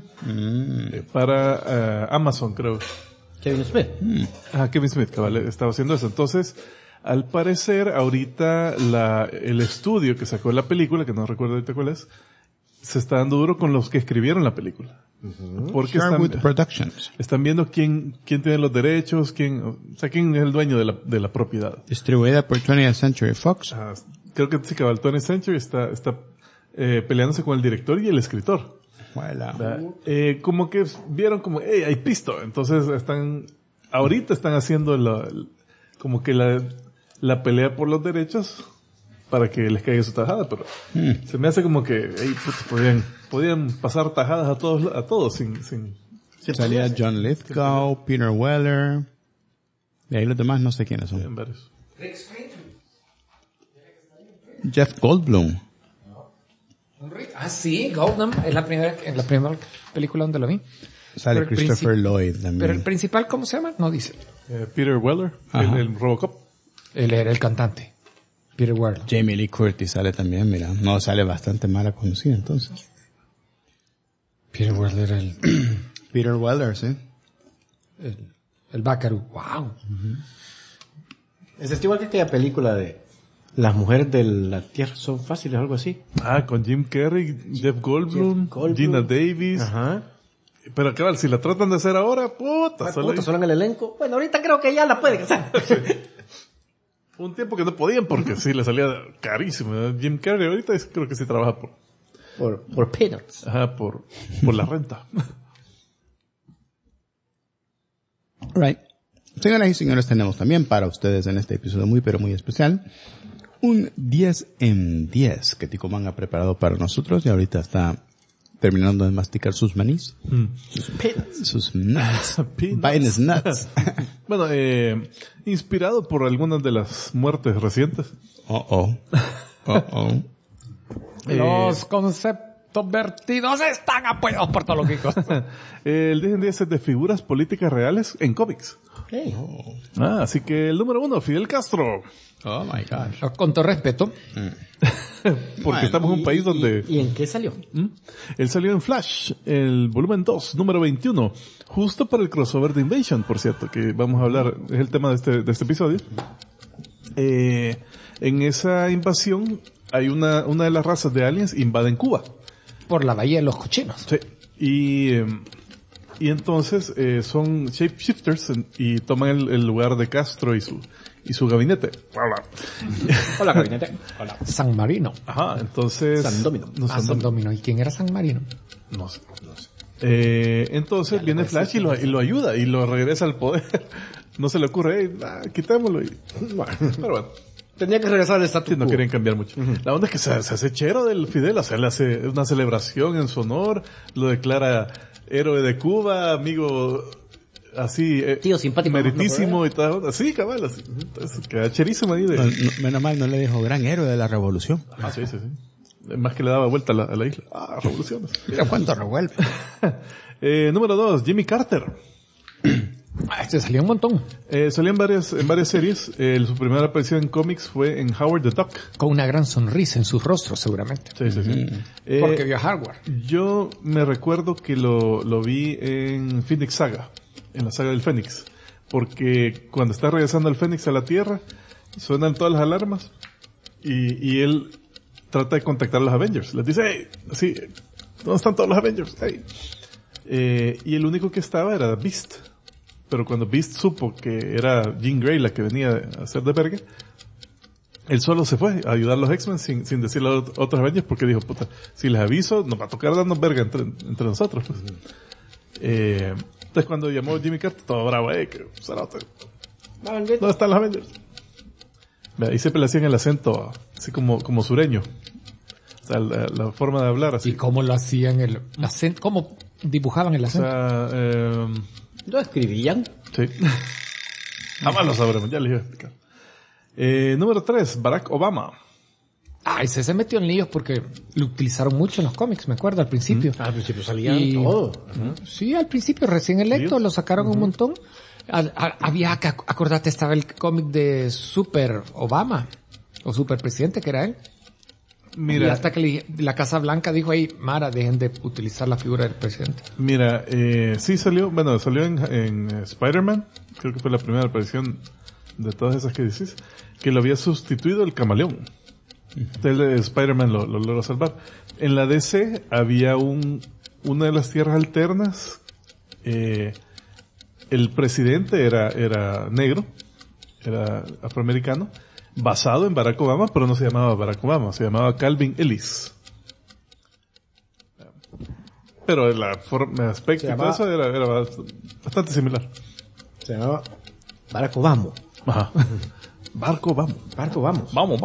Para Amazon, creo. Kevin Smith. Kevin Smith, cabal, estaba haciendo eso. Entonces, al parecer, ahorita el estudio que sacó la película, que no recuerdo ahorita cuál es, se está dando duro con los que escribieron la película. Porque Sherwood Productions. Están viendo quién tiene los derechos, quién es el dueño de la propiedad. Distribuida por 20th Century Fox. Creo que sí, cabal, 20th Century está peleándose con el director y el escritor. Como que vieron como, hay pisto. Entonces ahorita están haciendo como que la pelea por los derechos para que les caiga su tajada, pero se me hace como que podían pasar tajadas a todos sin salía John Lithgow, Peter Weller, y ahí los demás no sé quiénes son. Varios. Jeff Goldblum. Sí, Goldblum es la primera película donde lo vi. Sale Christopher Lloyd también. Pero el principal, ¿cómo se llama? No dice. Peter Weller, el Robocop. Él era el cantante. Peter Weller. Jamie Lee Curtis sale también, mira. No, sale bastante mala conocida entonces. Peter Weller era el... Peter Weller, sí. El Buckaroo. Wow. Es igual que aquella película de Las mujeres de la Tierra son fáciles, algo así. Con Jim Carrey, Jeff Goldblum, Gina Davis. Pero cabal, si la tratan de hacer ahora, solo en el elenco. Bueno, ahorita creo que ya la pueden hacer. Un tiempo que no podían porque sí le salía carísimo. Jim Carrey ahorita creo que sí trabaja por peanuts. Por la renta. Right. Señoras y señores, tenemos también para ustedes en este episodio muy pero muy especial un 10 en 10 que Ticoman ha preparado para nosotros y ahorita está terminando de masticar sus manís. Sus nuts. Biden's nuts. Bueno, inspirado por algunas de las muertes recientes. Los conceptos vertidos están apoyados por todos los geekos. El 10 en 10 es de figuras políticas reales en cómics. Así que el número 1, Fidel Castro. Oh my gosh. Con todo respeto. Porque estamos en un país donde... ¿Y en qué salió? Él salió en Flash, el volumen 2, número 21. Justo para el crossover de Invasion, por cierto, que vamos a hablar, es el tema de este episodio. En esa invasión, hay una de las razas de aliens invaden Cuba. Por la Bahía de los Cochinos. Sí. Y entonces son shapeshifters y toman el lugar de Castro y su gabinete. Hola, gabinete. Hola. San Marino. Entonces... San Domino. San Domino. ¿Y quién era San Marino? No sé. Entonces viene Flash y lo ayuda y lo regresa al poder. No se le ocurre, quitémoslo. Pero bueno. Tenía que regresar al estatus quo. No querían cambiar mucho. La onda es que se hace chero del Fidel, o sea, le hace una celebración en su honor, lo declara héroe de Cuba, amigo así, tío simpático, meritísimo y todo. Así, cabal, así. Entonces, queda cherísimo ahí. Menos mal no le dijo gran héroe de la revolución. Sí. Más que le daba vuelta a la isla. Revoluciones. Mira cuánto revuelve. Número 2, Jimmy Carter. Se salió un montón. Salió en varias series. Su primera aparición en cómics fue en Howard the Duck. Con una gran sonrisa en su rostro, seguramente. Sí. Porque vio hardware. Yo me recuerdo que lo vi en Phoenix Saga. En la saga del Fénix. Porque cuando está regresando el Fénix a la Tierra, suenan todas las alarmas. Y él trata de contactar a los Avengers. Les dice, hey, así, ¿dónde están todos los Avengers? Hey. Y el único que estaba era Beast. Pero cuando Beast supo que era Jean Grey la que venía a hacer de verga, él solo se fue a ayudar a los X-Men sin decirle a otros Avengers, porque dijo, puta, si les aviso, nos va a tocar darnos verga entre nosotros. Pues. Entonces cuando llamó Jimmy Carter, todo bravo, que cerote. ¿Dónde están los Avengers? Y siempre le hacían el acento así como sureño. O sea, la forma de hablar así. ¿Y cómo lo hacían el acento? ¿Cómo dibujaban el acento? O sea, ¿lo escribían? Sí. Jamás lo sabremos, ya les iba a explicar. Número 3, Barack Obama. Ese se metió en líos porque lo utilizaron mucho en los cómics, me acuerdo, al principio. Al principio salían todo. Sí, al principio, recién electo, lo sacaron un montón. Había, acordate, estaba el cómic de Super Obama, o Super Presidente, que era él. Mira. Y hasta que la Casa Blanca dijo ahí, Mara, dejen de utilizar la figura del presidente. Mira, sí salió en Spider-Man, creo que fue la primera aparición de todas esas que decís, que lo había sustituido el Camaleón. Entonces Spider-Man lo logró salvar. En la DC había una de las tierras alternas, el presidente era negro, era afroamericano, basado en Barack Obama, pero no se llamaba Barack Obama, se llamaba Calvin Ellis. Pero la forma, el aspecto y todo eso era bastante similar. Se llamaba Barack Obama. Ajá. Barco, vamos. Vamos.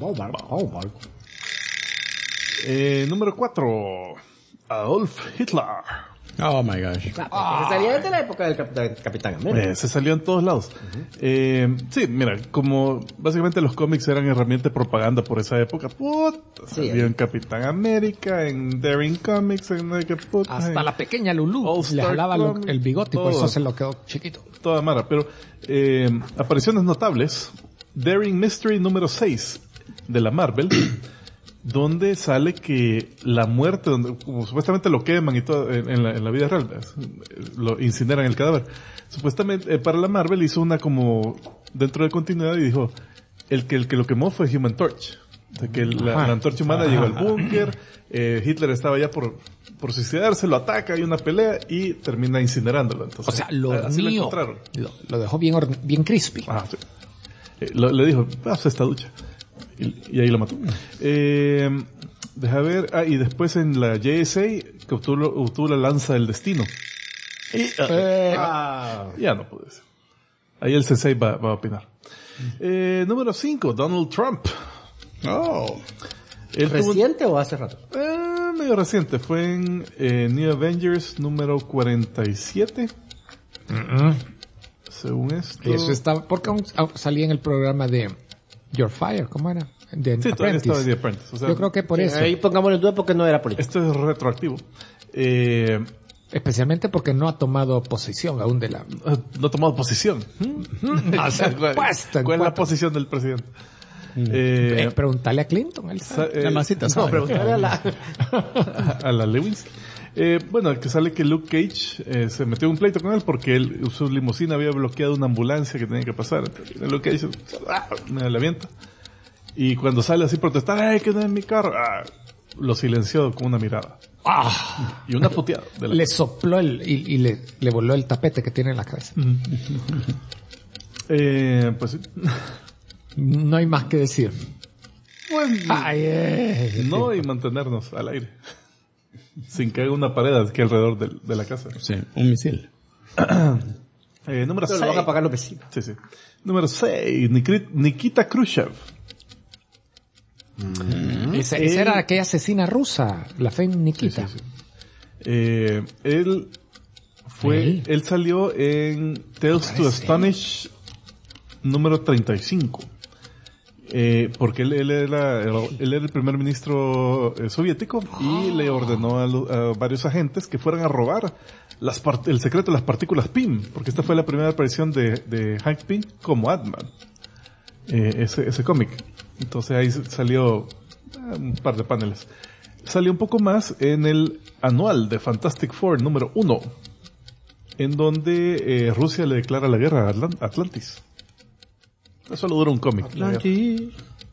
Número 4. Adolf Hitler. Oh my gosh. Salía desde la época del Capitán América. Se salió en todos lados. Sí, mira, como básicamente los cómics eran herramientas de propaganda por esa época, salió en Capitán América, en Daring Comics, en hasta la pequeña Lulu le jalaba el bigote y por eso se lo quedó chiquito. Toda mara, pero apariciones notables. Daring Mystery número 6 de la Marvel, donde sale que la muerte, donde como supuestamente lo queman y todo en la vida real, lo incineran el cadáver. Supuestamente para la Marvel hizo una como dentro de continuidad y dijo el que lo quemó fue Human Torch. O sea, que la antorcha humana llegó al búnker, Hitler estaba ya por suicidarse, lo ataca, hay una pelea y termina incinerándolo. Entonces, o sea, lo encontraron. Lo dejó bien crispy. Sí. Le dijo, esta ducha. Y ahí lo mató. Deja ver. Y después en la JSA, que obtuvo la lanza del destino. Ya no puede ser. Ahí el sensei va a opinar. Número 5, Donald Trump. ¿Reciente o hace rato? Medio reciente. Fue en New Avengers número 47. Según esto. Eso está, porque aún salía en el programa de Your Fire, ¿cómo era? Sí, todavía estaba en The Apprentice. O sea, yo creo que por eso. Ahí pongámosle en duda porque no era político. Esto es retroactivo. Especialmente porque no ha tomado posición aún de la... No ha tomado posición. ¿Cuál es la posición del presidente? Preguntarle a Clinton. La masita sabe. No, preguntarle a la Lewis. Bueno, el que sale que Luke Cage se metió en un pleito con él porque su limusina había bloqueado una ambulancia que tenía que pasar. Entonces, Luke Cage le avienta. Y cuando sale así protestar, ¡ay, que no es mi carro! Lo silenció con una mirada. Y una puteada. Le sopló y le voló el tapete que tiene en la cabeza. Pues sí. No hay más que decir. Bueno, no y mantenernos al aire. sin que haga una pared aquí alrededor de la casa. Sí, un misil. Número 6. Lo van a pagar los vecinos. Sí. Número 6, Nikita Khrushchev. Esa era aquella asesina rusa, la Femme Nikita. Sí. Él salió en Tales to Astonish número 35. Porque él era el primer ministro soviético y le ordenó a varios agentes que fueran a robar el secreto de las partículas PIM, porque esta fue la primera aparición de Hank Pym como Ant-Man, ese cómic. Entonces ahí salió un par de paneles. Salió un poco más en el anual de Fantastic Four número 1, en donde Rusia le declara la guerra a Atlantis. Eso solo dura un cómic. Atlantis.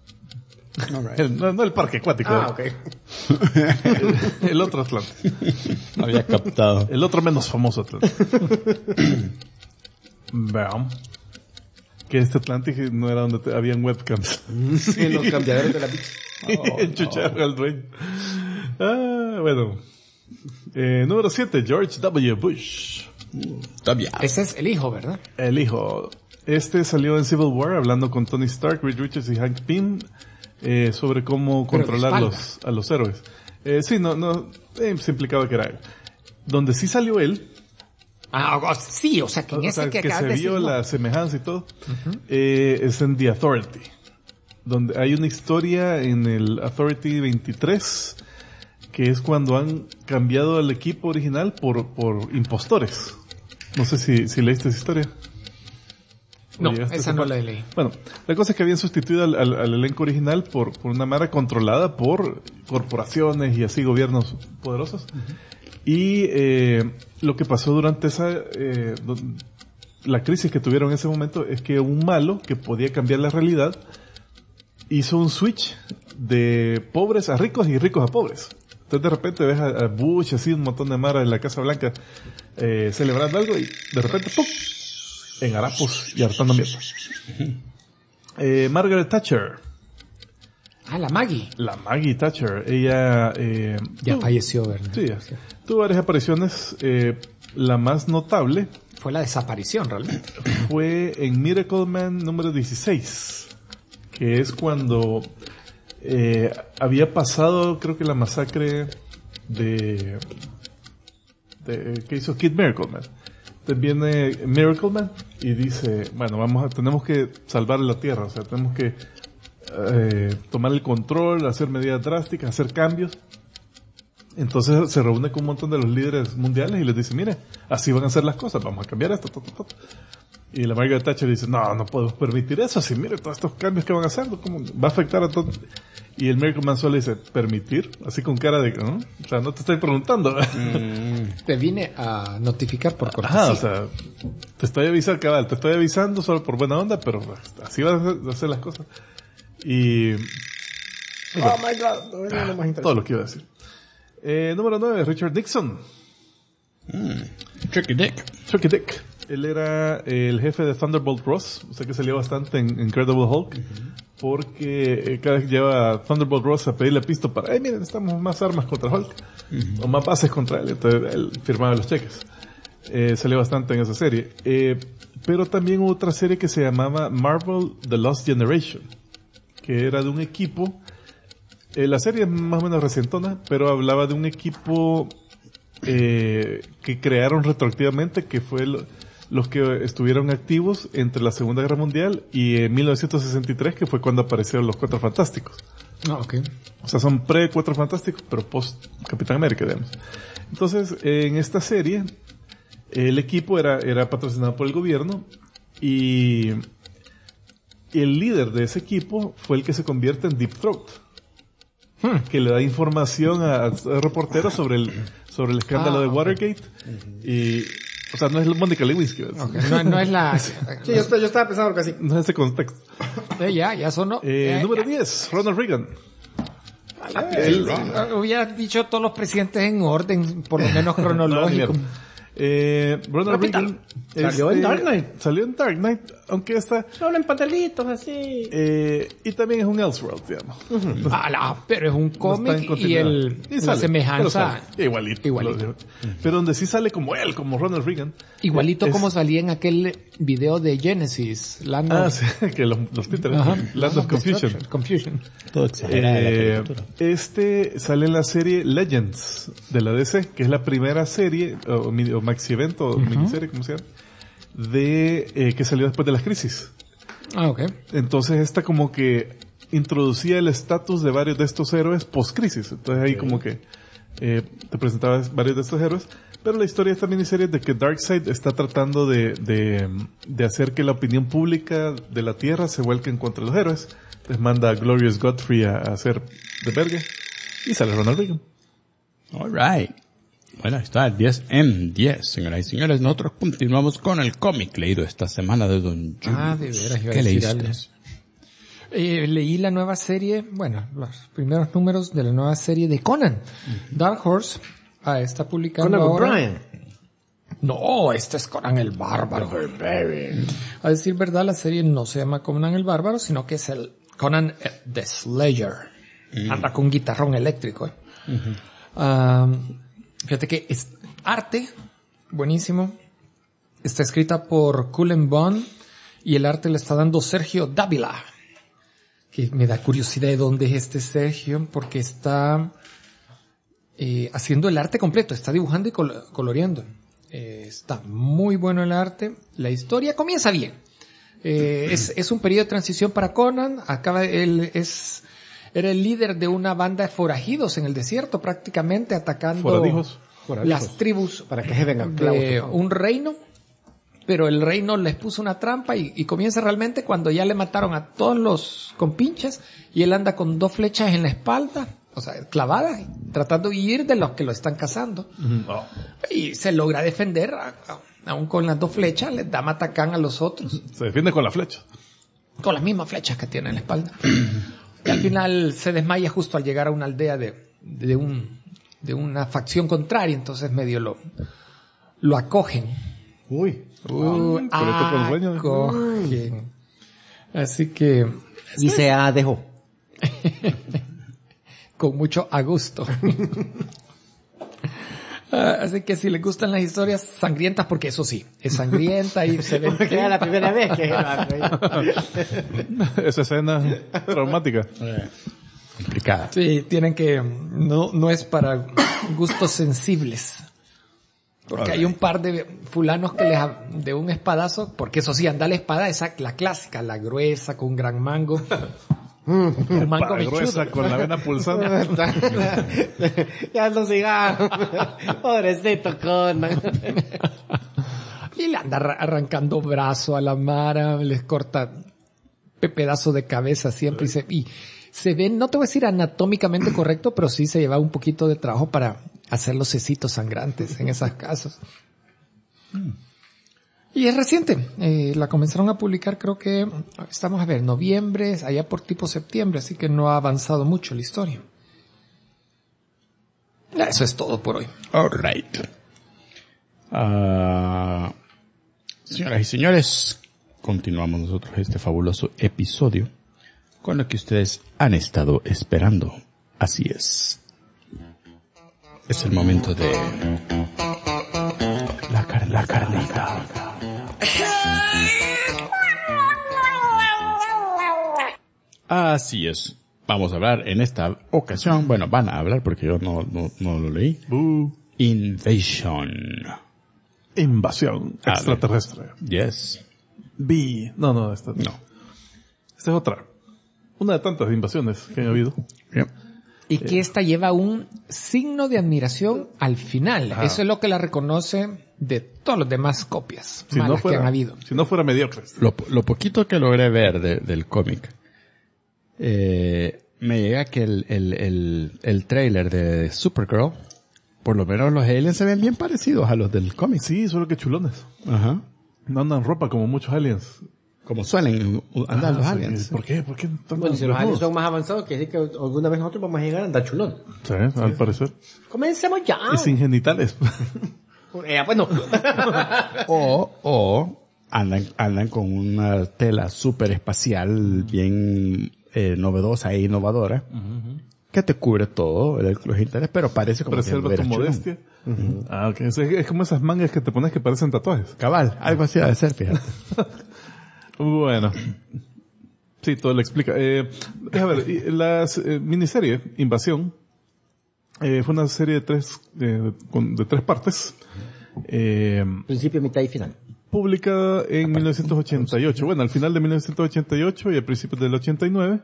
No el parque acuático. Ok. El otro Atlantis. Había captado. El otro menos famoso Atlantis. Veamos. Que este Atlantis no era donde habían webcams. En los cambiadores de la pizza. Enchucharon al dueño. Bueno. Número 7, George W. Bush. Ese es el hijo, ¿verdad? El hijo. Este salió en Civil War hablando con Tony Stark, Reed Richards y Hank Pym sobre cómo controlar a los héroes. Se implicaba que era él. Donde sí salió él. Sí, o sea, que en ese que se vio la semejanza y todo, es en The Authority, donde hay una historia en el Authority 23, que es cuando han cambiado el equipo original por impostores. No sé si leíste esa historia. No, esa no la leí. Bueno, la cosa es que habían sustituido al elenco original por una mara controlada por corporaciones y así gobiernos poderosos. Y lo que pasó durante la crisis que tuvieron en ese momento es que un malo que podía cambiar la realidad hizo un switch de pobres a ricos y ricos a pobres. Entonces de repente ves a Bush, así un montón de mara en la Casa Blanca celebrando algo y de repente ¡pum! En harapos y hartando mierda. Margaret Thatcher. La Maggie. La Maggie Thatcher. Ella ya falleció, ¿verdad? Sí, tuvo varias apariciones. La más notable fue la desaparición, realmente. Fue en Miracle Man número 16, que es cuando había pasado, creo que la masacre de que hizo Kid Miracle Man. Entonces viene Miracle Man y dice, bueno, tenemos que salvar la Tierra, o sea, tenemos que tomar el control, hacer medidas drásticas, hacer cambios. Entonces se reúne con un montón de los líderes mundiales y les dice, mire, así van a ser las cosas, vamos a cambiar esto, Y la Margaret Thatcher dice, no podemos permitir eso, así mire todos estos cambios que van a hacer, ¿cómo va a afectar a todo? Y el Miracle Man solo dice, ¿permitir? Así con cara de, ¿no? O sea, no te estoy preguntando. Te vine a notificar por cortesía. Ajá, o sea, te estoy avisando solo por buena onda, pero así vas a hacer las cosas. Y... Oh my God, todo lo que iba a decir. Número 9, Richard Nixon. Tricky Dick. Él era el jefe de Thunderbolt Ross, o sea que salió bastante en Incredible Hulk, porque cada vez que lleva a Thunderbolt Ross a pedirle pisto para, miren, necesitamos más armas contra Hulk, o más bases contra él, entonces él firmaba los cheques. Salió bastante en esa serie. Pero también hubo otra serie que se llamaba Marvel The Lost Generation, que era de un equipo, la serie es más o menos recientona, pero hablaba de un equipo que crearon retroactivamente, que fue los que estuvieron activos entre la Segunda Guerra Mundial y en 1963, que fue cuando aparecieron los Cuatro Fantásticos. Okay. O sea, son pre-Cuatro Fantásticos, pero post-Capitán América, digamos. Entonces, en esta serie, el equipo era patrocinado por el gobierno y el líder de ese equipo fue el que se convierte en Deep Throat, que le da información a reporteros sobre el escándalo de Watergate. Y, o sea, no es Mónica Lewinsky. Okay. No es la... Sí, yo estaba pensando algo así. No es ese contexto. Ya sonó. Número 10, Ronald Reagan. Hubiera dicho todos los presidentes en orden, por lo menos cronológico. Ronald Reagan salió en Dark Knight. Salió en Dark Knight, aunque está... Solo en papelitos, así. Y también es un Elseworld, digamos. Pero es un cómic y la semejanza... Igualito. Pero donde sí sale como él, como Ronald Reagan. Igualito como salía en aquel video de Genesis. Sí, que los títulos. Land of Confusion. Todo exagerado. Sale en la serie Legends de la DC, que es la primera serie, o maxi evento, o miniserie, como se llama, que salió después de las crisis. Okay. Entonces esta como que introducía el estatus de varios de estos héroes post-crisis. Entonces ahí como que te presentaba varios de estos héroes. Pero la historia de esta miniserie es de que Darkseid está tratando de hacer que la opinión pública de la Tierra se vuelque en contra de los héroes. Les manda a Glorious Godfrey a hacer de verga. Y sale Ronald Reagan. Alright. Bueno, está 10/10, señoras y señores. Nosotros continuamos con el cómic leído esta semana de Don Julius. De veras. ¿Qué leíste? Leí la nueva serie, los primeros números de la nueva serie de Conan. Dark Horse está publicando Conan ahora. O'Brien. No, este es Conan el Bárbaro. A decir verdad, la serie no se llama Conan el Bárbaro, sino que es el Conan the Slayer. Anda con un guitarrón eléctrico. Fíjate que es arte, buenísimo. Está escrita por Cullen Bunn y el arte le está dando Sergio Dávila. Que me da curiosidad de dónde es este Sergio, porque está haciendo el arte completo, está dibujando y coloreando. Está muy bueno el arte. La historia comienza bien. Es un periodo de transición para Conan. Era el líder de una banda de forajidos en el desierto, prácticamente atacando las tribus para que se vengan de un reino. Pero el reino les puso una trampa y comienza realmente cuando ya le mataron a todos los compinches y él anda con 2 flechas en la espalda, o sea, clavadas, tratando de huir de los que lo están cazando. Y se logra defender, aún con las 2 flechas, les da matacán a los otros. Se defiende con la flecha. Con las mismas flechas que tiene en la espalda. Y al final se desmaya justo al llegar a una aldea de una facción contraria, entonces medio lo acogen. Acogen. Así que... Dice dejó. Con mucho a gusto. Así que si les gustan las historias sangrientas, porque eso sí, es sangrienta y se ve... Porque era la primera vez que... Esa escena traumática. Complicada. Sí, tienen que... No es para gustos sensibles. Porque hay un par de fulanos que de un espadazo, porque eso sí, anda la espada, la clásica, la gruesa, con un gran mango. Un mango gruesa con la vena pulsando. Ya no siga. Pobrecito Conan. Y le anda arrancando brazo a la Mara, les corta pedazo de cabeza siempre y se ve, no te voy a decir anatómicamente correcto, pero sí se lleva un poquito de trabajo para hacer los cecitos sangrantes en esas casos. Y es reciente, la comenzaron a publicar, creo que estamos a ver, noviembre, allá por tipo septiembre, así que no ha avanzado mucho la historia. Eso es todo por hoy. All right. Señoras y señores, continuamos nosotros este fabuloso episodio con lo que ustedes han estado esperando. Así es. Es el momento de la carnita. Así es. Vamos a hablar en esta ocasión, bueno, van a hablar porque yo no lo leí. Invasión extraterrestre. Yes. No, esta no. Esta es otra. Una de tantas invasiones que ha habido. Yep. Y que esta lleva un signo de admiración al final. Ajá. Eso es lo que la reconoce de todas las demás copias malas que han habido. Si no fuera mediocre. Lo poquito que logré ver del cómic, me llega que el trailer de Supergirl, por lo menos los aliens se ven bien parecidos a los del cómic. Sí, solo que chulones. Ajá. No andan ropa como muchos aliens. Como suelen andar los aliens. ¿Por qué? Bueno, si los aliens son más avanzados, quiere decir que alguna vez nosotros vamos a llegar a andar chulón. Sí, al parecer. Comencemos ya. Y sin genitales. Bueno. o andan con una tela súper espacial, bien novedosa e innovadora, que te cubre todo los interés, pero parece como preserva tu modestia. Ok. Es como esas mangas que te pones que parecen tatuajes. Cabal, algo así ha de ser, fíjate. Bueno. Sí, todo lo explica. Deja ver, la miniserie Invasión fue una serie de 3 partes. Principio, mitad y final. Publicada en 1988. Bueno, al final de 1988 y a principios del 89.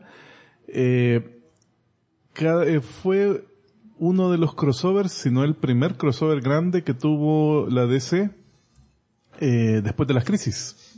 Fue uno de los crossovers, si no el primer crossover grande que tuvo la DC después de las crisis.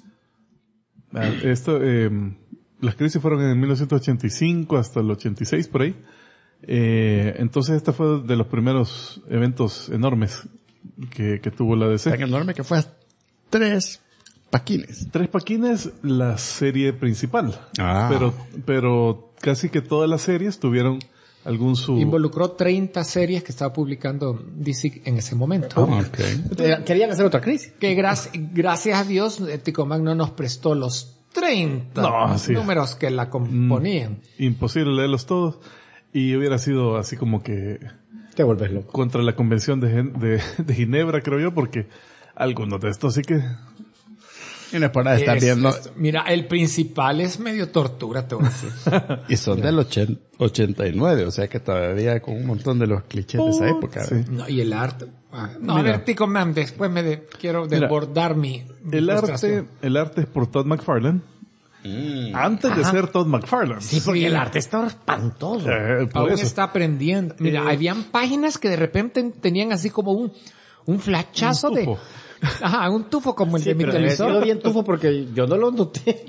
Las crisis fueron en 1985 hasta el 86 por ahí. Entonces este fue de los primeros eventos enormes que tuvo la DC. Tan enorme que fue 3 paquines. 3 paquines, la serie principal. Ah. Pero casi que todas las series tuvieron algún Involucró 30 series que estaba publicando DC en ese momento. Okay. Querían hacer otra crisis. Que gracias a Dios, Ticomac no nos prestó los 30 números que la componían. Imposible leerlos todos. Y hubiera sido así como que... Te vuelves loco. Contra la convención de Ginebra, creo yo, porque algunos de estos sí que... Y no es por nada estar viendo... Mira, el principal es medio tortura, te voy a decir. Y son del 89, o sea que todavía con un montón de los clichés de esa época. Sí. No, y el arte... No, mira, a ver, Tico Man, después quiero desbordar mi el arte es por Todd McFarlane. Antes de ser Todd McFarlane. Sí, porque el arte está espantoso. Aún está aprendiendo. Mira, habían páginas que de repente tenían así como un flachazo de... Ajá, un tufo como el de mi televisor. Pero bien tufo porque yo no lo noté.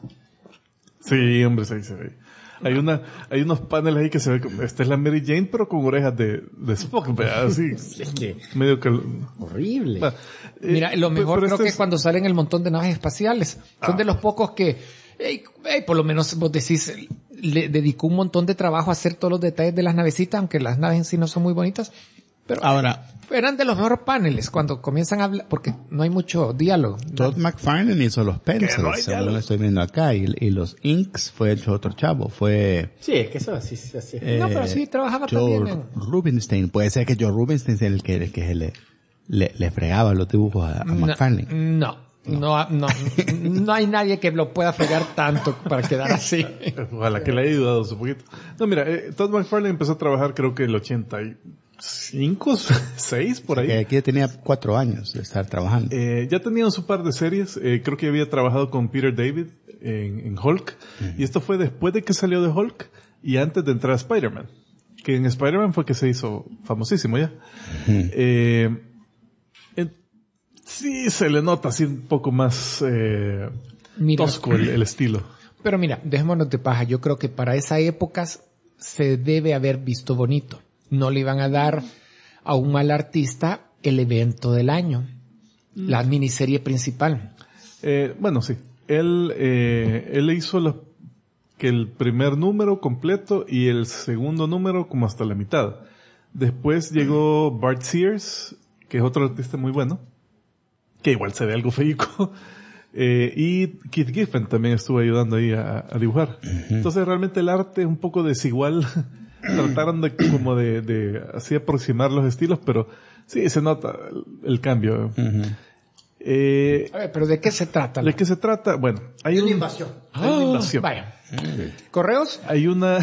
Sí, hombre, sí se ve. Hay unos paneles ahí que se ve como, esta es la Mary Jane, pero con orejas de Spock, ¿verdad? Así. Es que medio horrible. Mira, lo mejor creo que es cuando salen el montón de naves espaciales. Son de los pocos que, por lo menos vos decís, le dedicó un montón de trabajo a hacer todos los detalles de las navecitas, aunque las naves en sí no son muy bonitas. Pero ahora, eran de los mejores paneles cuando comienzan a hablar, porque no hay mucho diálogo. Todd McFarlane hizo los pencils, según lo estoy viendo acá, y los inks fue hecho otro chavo, fue... Sí, es que eso así. No, pero sí trabajaba Joe también Rubinstein, puede ser que Joe Rubinstein sea el que le fregaba los dibujos a McFarlane. No hay nadie que lo pueda fregar tanto para quedar así. Ojalá que le haya ayudado un poquito. No, mira, Todd McFarlane empezó a trabajar creo que el 85, 6 por ahí. Que aquí tenía 4 años de estar trabajando. Ya tenía su par de series. Creo que había trabajado con Peter David en Hulk. Y esto fue después de que salió de Hulk y antes de entrar a Spider-Man. Que en Spider-Man fue que se hizo famosísimo ya. Sí, se le nota así un poco más tosco el estilo. Pero mira, dejémonos de paja. Yo creo que para esa época se debe haber visto bonito. No le iban a dar a un mal artista el evento del año, la miniserie principal. Bueno, sí. Él hizo que el primer número completo y el segundo número como hasta la mitad. Después llegó Bart Sears, que es otro artista muy bueno, que igual se ve algo feico. Y Keith Giffen también estuvo ayudando ahí a dibujar. Entonces realmente el arte es un poco desigual. Trataron de así aproximar los estilos, pero sí se nota el cambio. A ver, pero ¿de qué se trata? ¿De qué se trata? Bueno, hay una invasión. Hay una invasión. Vaya. ¿Correos? Hay una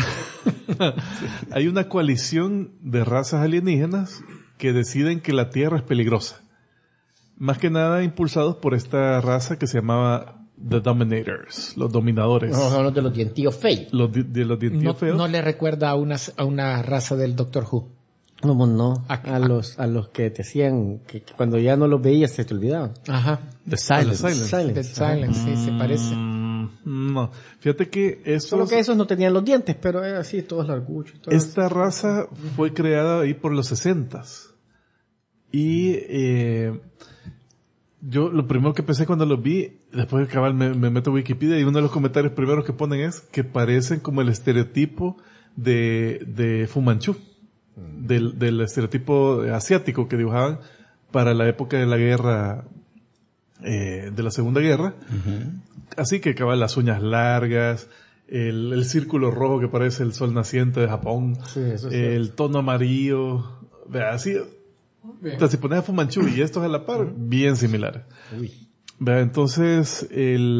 coalición de razas alienígenas que deciden que la Tierra es peligrosa. Más que nada impulsados por esta raza que se llamaba The Dominators, los dominadores. No, son los de los dientíos feos. Los dientíos feos. No le recuerda a una raza del Doctor Who. No. A los que te hacían, que cuando ya no los veías se te olvidaban. Ajá. The Silence. The Silence, sí, se parece. No. Fíjate que esos... Solo que esos no tenían los dientes, pero era así, todos larguchos. Esta raza fue creada ahí por los 60s. Y, yo lo primero que pensé cuando los vi, después de acabar me meto a Wikipedia y uno de los comentarios primeros que ponen es que parecen como el estereotipo de Fu Manchu. Del estereotipo asiático que dibujaban para la época de la guerra, de la Segunda Guerra. Así que cabal, las uñas largas, el círculo rojo que parece el sol naciente de Japón, Sí, eso el tono amarillo, vea, así, o sea, si pones a Fu Manchu y estos a la par, bien similares. Vea, entonces,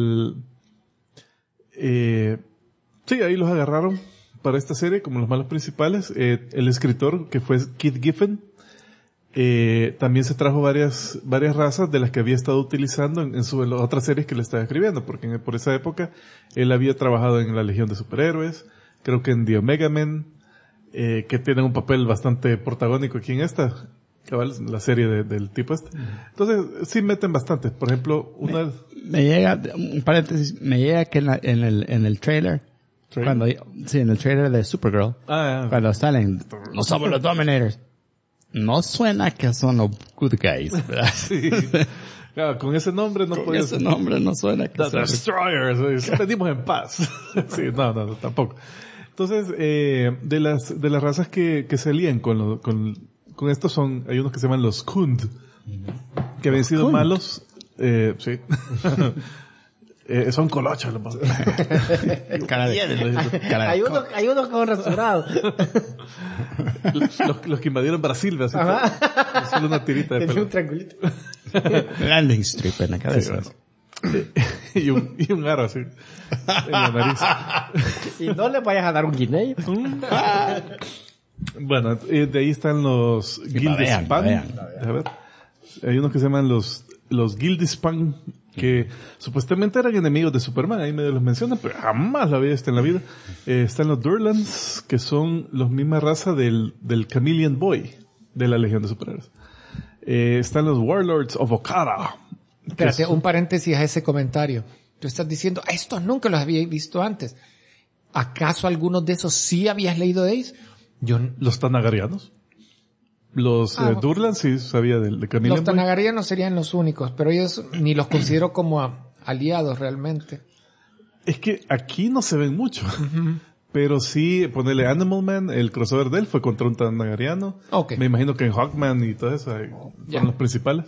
sí, ahí los agarraron para esta serie como los malos principales. El escritor, que fue Keith Giffen, también se trajo varias razas de las que había estado utilizando en las otras series que le estaba escribiendo, porque por esa época él había trabajado en la Legión de Superhéroes, creo que en The Omega Men, que tienen un papel bastante protagónico aquí en esta, la serie del tipo este. Entonces, sí meten bastante. Por ejemplo, me llega, un paréntesis, me llega que en el trailer, en el trailer de Supergirl, cuando salen, no somos los Dominators. No suena que son los good guys, ¿verdad? Sí. Claro, con ese nombre no podía ser. Ese nombre no suena que son The Destroyers. Venimos en paz. Sí, no, tampoco. Entonces, de las razas que se alían con estos hay unos que se llaman los Khund, que habían sido malos, sí. Son colochos los más. Hay unos con rasurado. los que invadieron Brasil, así. Solo una tirita de pelo. Un triangulito. Landing strip en la cabeza. Sí, y un aro así. En la nariz. Y no le vayas a dar un guineo. Bueno, de ahí están los Gildispan. A ver. Hay unos que se llaman los Gildispan, que supuestamente eran enemigos de Superman, ahí medio los mencionan, pero jamás la había visto en la vida. Están los Durlans, que son la misma raza del Chameleon Boy, de la Legión de Superhéroes. Están los Warlords of Okara. Espérate, un paréntesis a ese comentario. Tú estás diciendo, estos nunca los había visto antes. ¿Acaso algunos de esos sí habías leído de ellos? Los Tanagarianos. Los Durlans sí sabía de Chameleon Boy. Los Tanagarianos serían los únicos, pero ellos ni los considero como aliados realmente. Es que aquí no se ven mucho. Pero sí, ponerle Animal Man, el crossover de él fue contra un Tanagariano. Okay. Me imagino que en Hawkman y todo eso son los principales.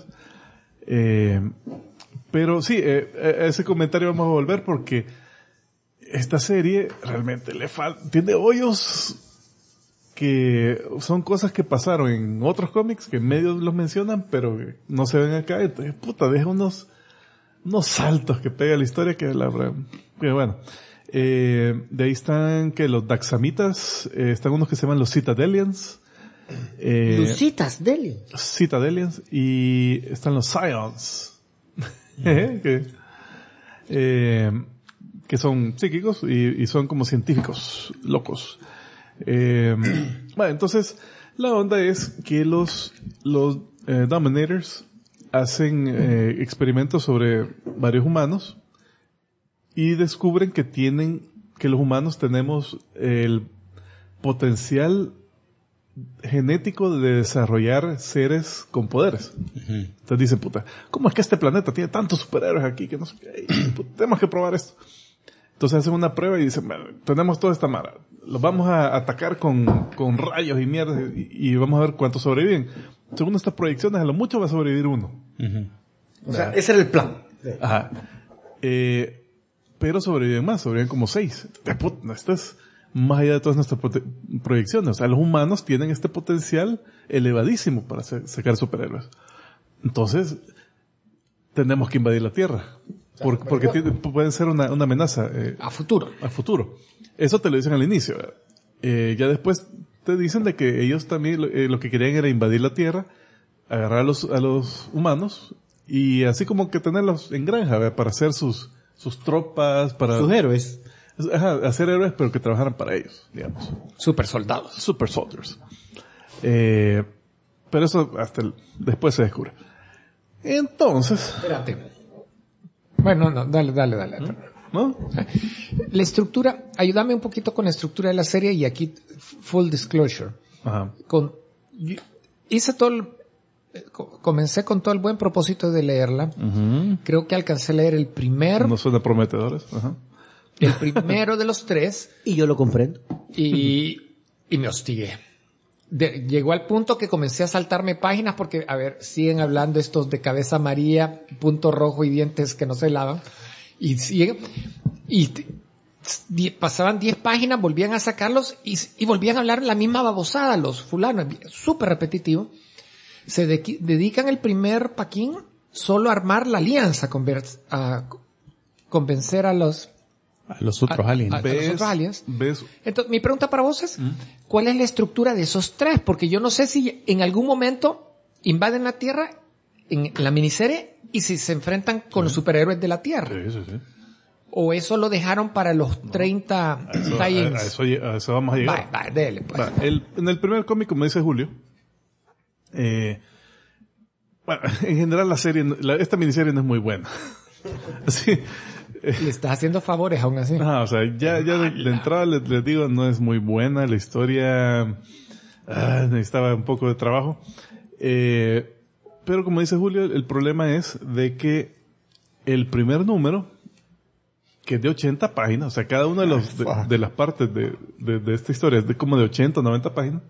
Pero sí, a ese comentario vamos a volver porque esta serie realmente tiene hoyos que son cosas que pasaron en otros cómics que en medio los mencionan, pero no se ven acá. Entonces, deja unos saltos que pega la historia que bueno. De ahí están los Daxamitas, están unos que se llaman los Citadelians. ¿Los Citadelians, y están los Scions. Que son psíquicos y son como científicos locos. Bueno, entonces la onda es que los Dominators hacen experimentos sobre varios humanos y descubren que los humanos tenemos el potencial genético de desarrollar seres con poderes. Entonces dicen, ¿cómo es que este planeta tiene tantos superhéroes aquí que no sé qué? Tenemos que probar esto. Entonces hacen una prueba y dicen, tenemos toda esta mara, los vamos a atacar con rayos y mierda y vamos a ver cuántos sobreviven. Según estas proyecciones, a lo mucho va a sobrevivir uno. O sea, ese era el plan. Ajá. Pero sobreviven como 6. Esto es más allá de todas nuestras proyecciones. O sea, los humanos tienen este potencial elevadísimo para sacar superhéroes. Entonces, tenemos que invadir la Tierra. Porque pueden ser una amenaza. A futuro. Eso te lo dicen al inicio. Ya después te dicen de que ellos también lo que querían era invadir la Tierra, agarrar a los humanos y así como que tenerlos en granja, para hacer sus tropas, para... Sus héroes. Ajá, hacer héroes pero que trabajaran para ellos, digamos. Super soldados. Super soldiers. Pero eso después se descubre. Entonces... Espérate. Bueno, no, dale. ¿No? La estructura, ayúdame un poquito con la estructura de la serie y aquí, full disclosure. Ajá. Comencé con todo el buen propósito de leerla. Creo que alcancé a leer el primer... No suena prometedores. Ajá. El primero de los 3. Y yo lo comprendo. Y me hostigué. llegó al punto que comencé a saltarme páginas porque, a ver, siguen hablando estos de cabeza amarilla, punto rojo y dientes que no se lavan. Y siguen, pasaban 10 páginas, volvían a sacarlos y volvían a hablar la misma babosada, los fulanos, súper repetitivo. Se dedican el primer paquín solo a armar la alianza, a convencer a los otros aliens. A los otros aliens. Entonces, mi pregunta para vos es, ¿cuál es la estructura de esos tres? Porque yo no sé si en algún momento invaden la Tierra en la miniserie y si se enfrentan con los superhéroes de la Tierra. Sí. ¿O eso lo dejaron para los 30 tie-ins? A eso vamos a llegar. Va, dele, pues. En el primer cómic, como dice Julio, bueno, en general la serie, esta miniserie no es muy buena. Así, le estás haciendo favores aún así. O sea, ya de entrada les digo, no es muy buena. La historia necesitaba un poco de trabajo. Pero como dice Julio, el problema es de que el primer número, que es de 80 páginas, o sea, cada una de las partes de esta historia es de como de 80 o 90 páginas.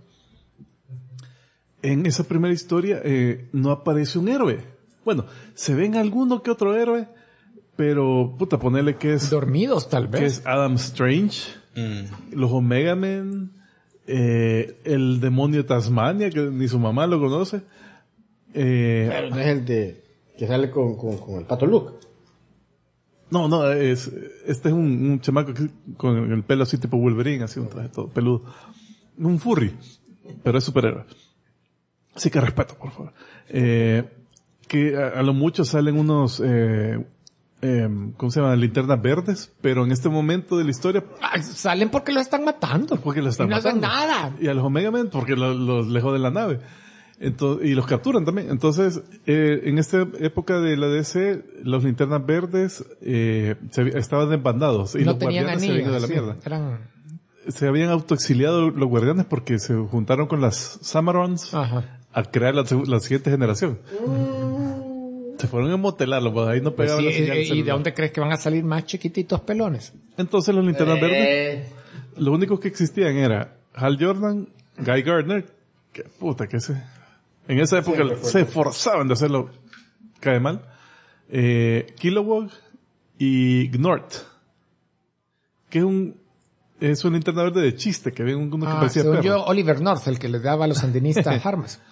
En esa primera historia no aparece un héroe. Bueno, se ven alguno que otro héroe, pero, ponele que es... Dormidos, tal vez. Que es Adam Strange, los Omega Men, el demonio de Tasmania, que ni su mamá lo conoce. Pero no es el que sale con el Pato Luke. No, este es un chamaco con el pelo así tipo Wolverine, así un traje todo peludo. Un furry, pero es superhéroe. Así que respeto, por favor. Que a lo mucho salen unos... ¿cómo se llama? Linternas verdes, pero en este momento de la historia... salen porque lo están matando. Porque lo están matando. No hacen nada. Y a los Omega Men porque los lejos de la nave. Entonces, y los capturan también. Entonces, en esta época de la DC, los Linternas verdes estaban desbandados. Y no los tenían guardianes anillos, se habían ido de la mierda. Se habían autoexiliado los guardianes porque se juntaron con las Samarons a crear la siguiente generación. Se fueron a motelarlo, pues ahí no pegaban la señal. ¿Y de dónde crees que van a salir más chiquititos pelones? Entonces los Linternas verdes, lo único que existían era Hal Jordan, Guy Gardner, que en esa época se esforzaban de hacerlo cae mal, Kilowog y Gnort, que es un Linterna verde de chiste, que había uno que parecía perro. Yo, Oliver North, el que le daba a los sandinistas armas.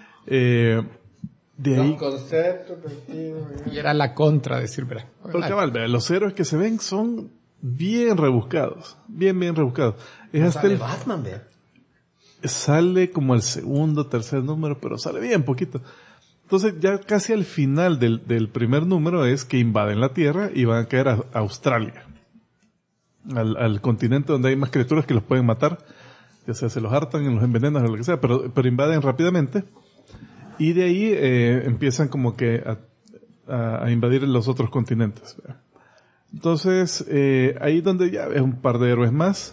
De ahí. Y era la contra, decir, ¿verdad? Pero cabal, los héroes que se ven son bien rebuscados. Bien rebuscados. Es hasta sale Batman, vea. Sale como el segundo, tercer número, pero sale bien poquito. Entonces ya casi al final del primer número es que invaden la Tierra y van a caer a Australia. Al continente donde hay más criaturas que los pueden matar. Ya sea se los hartan, los envenenan o lo que sea, pero invaden rápidamente. Y de ahí empiezan como que a invadir los otros continentes. Entonces, ahí donde ya ves un par de héroes más.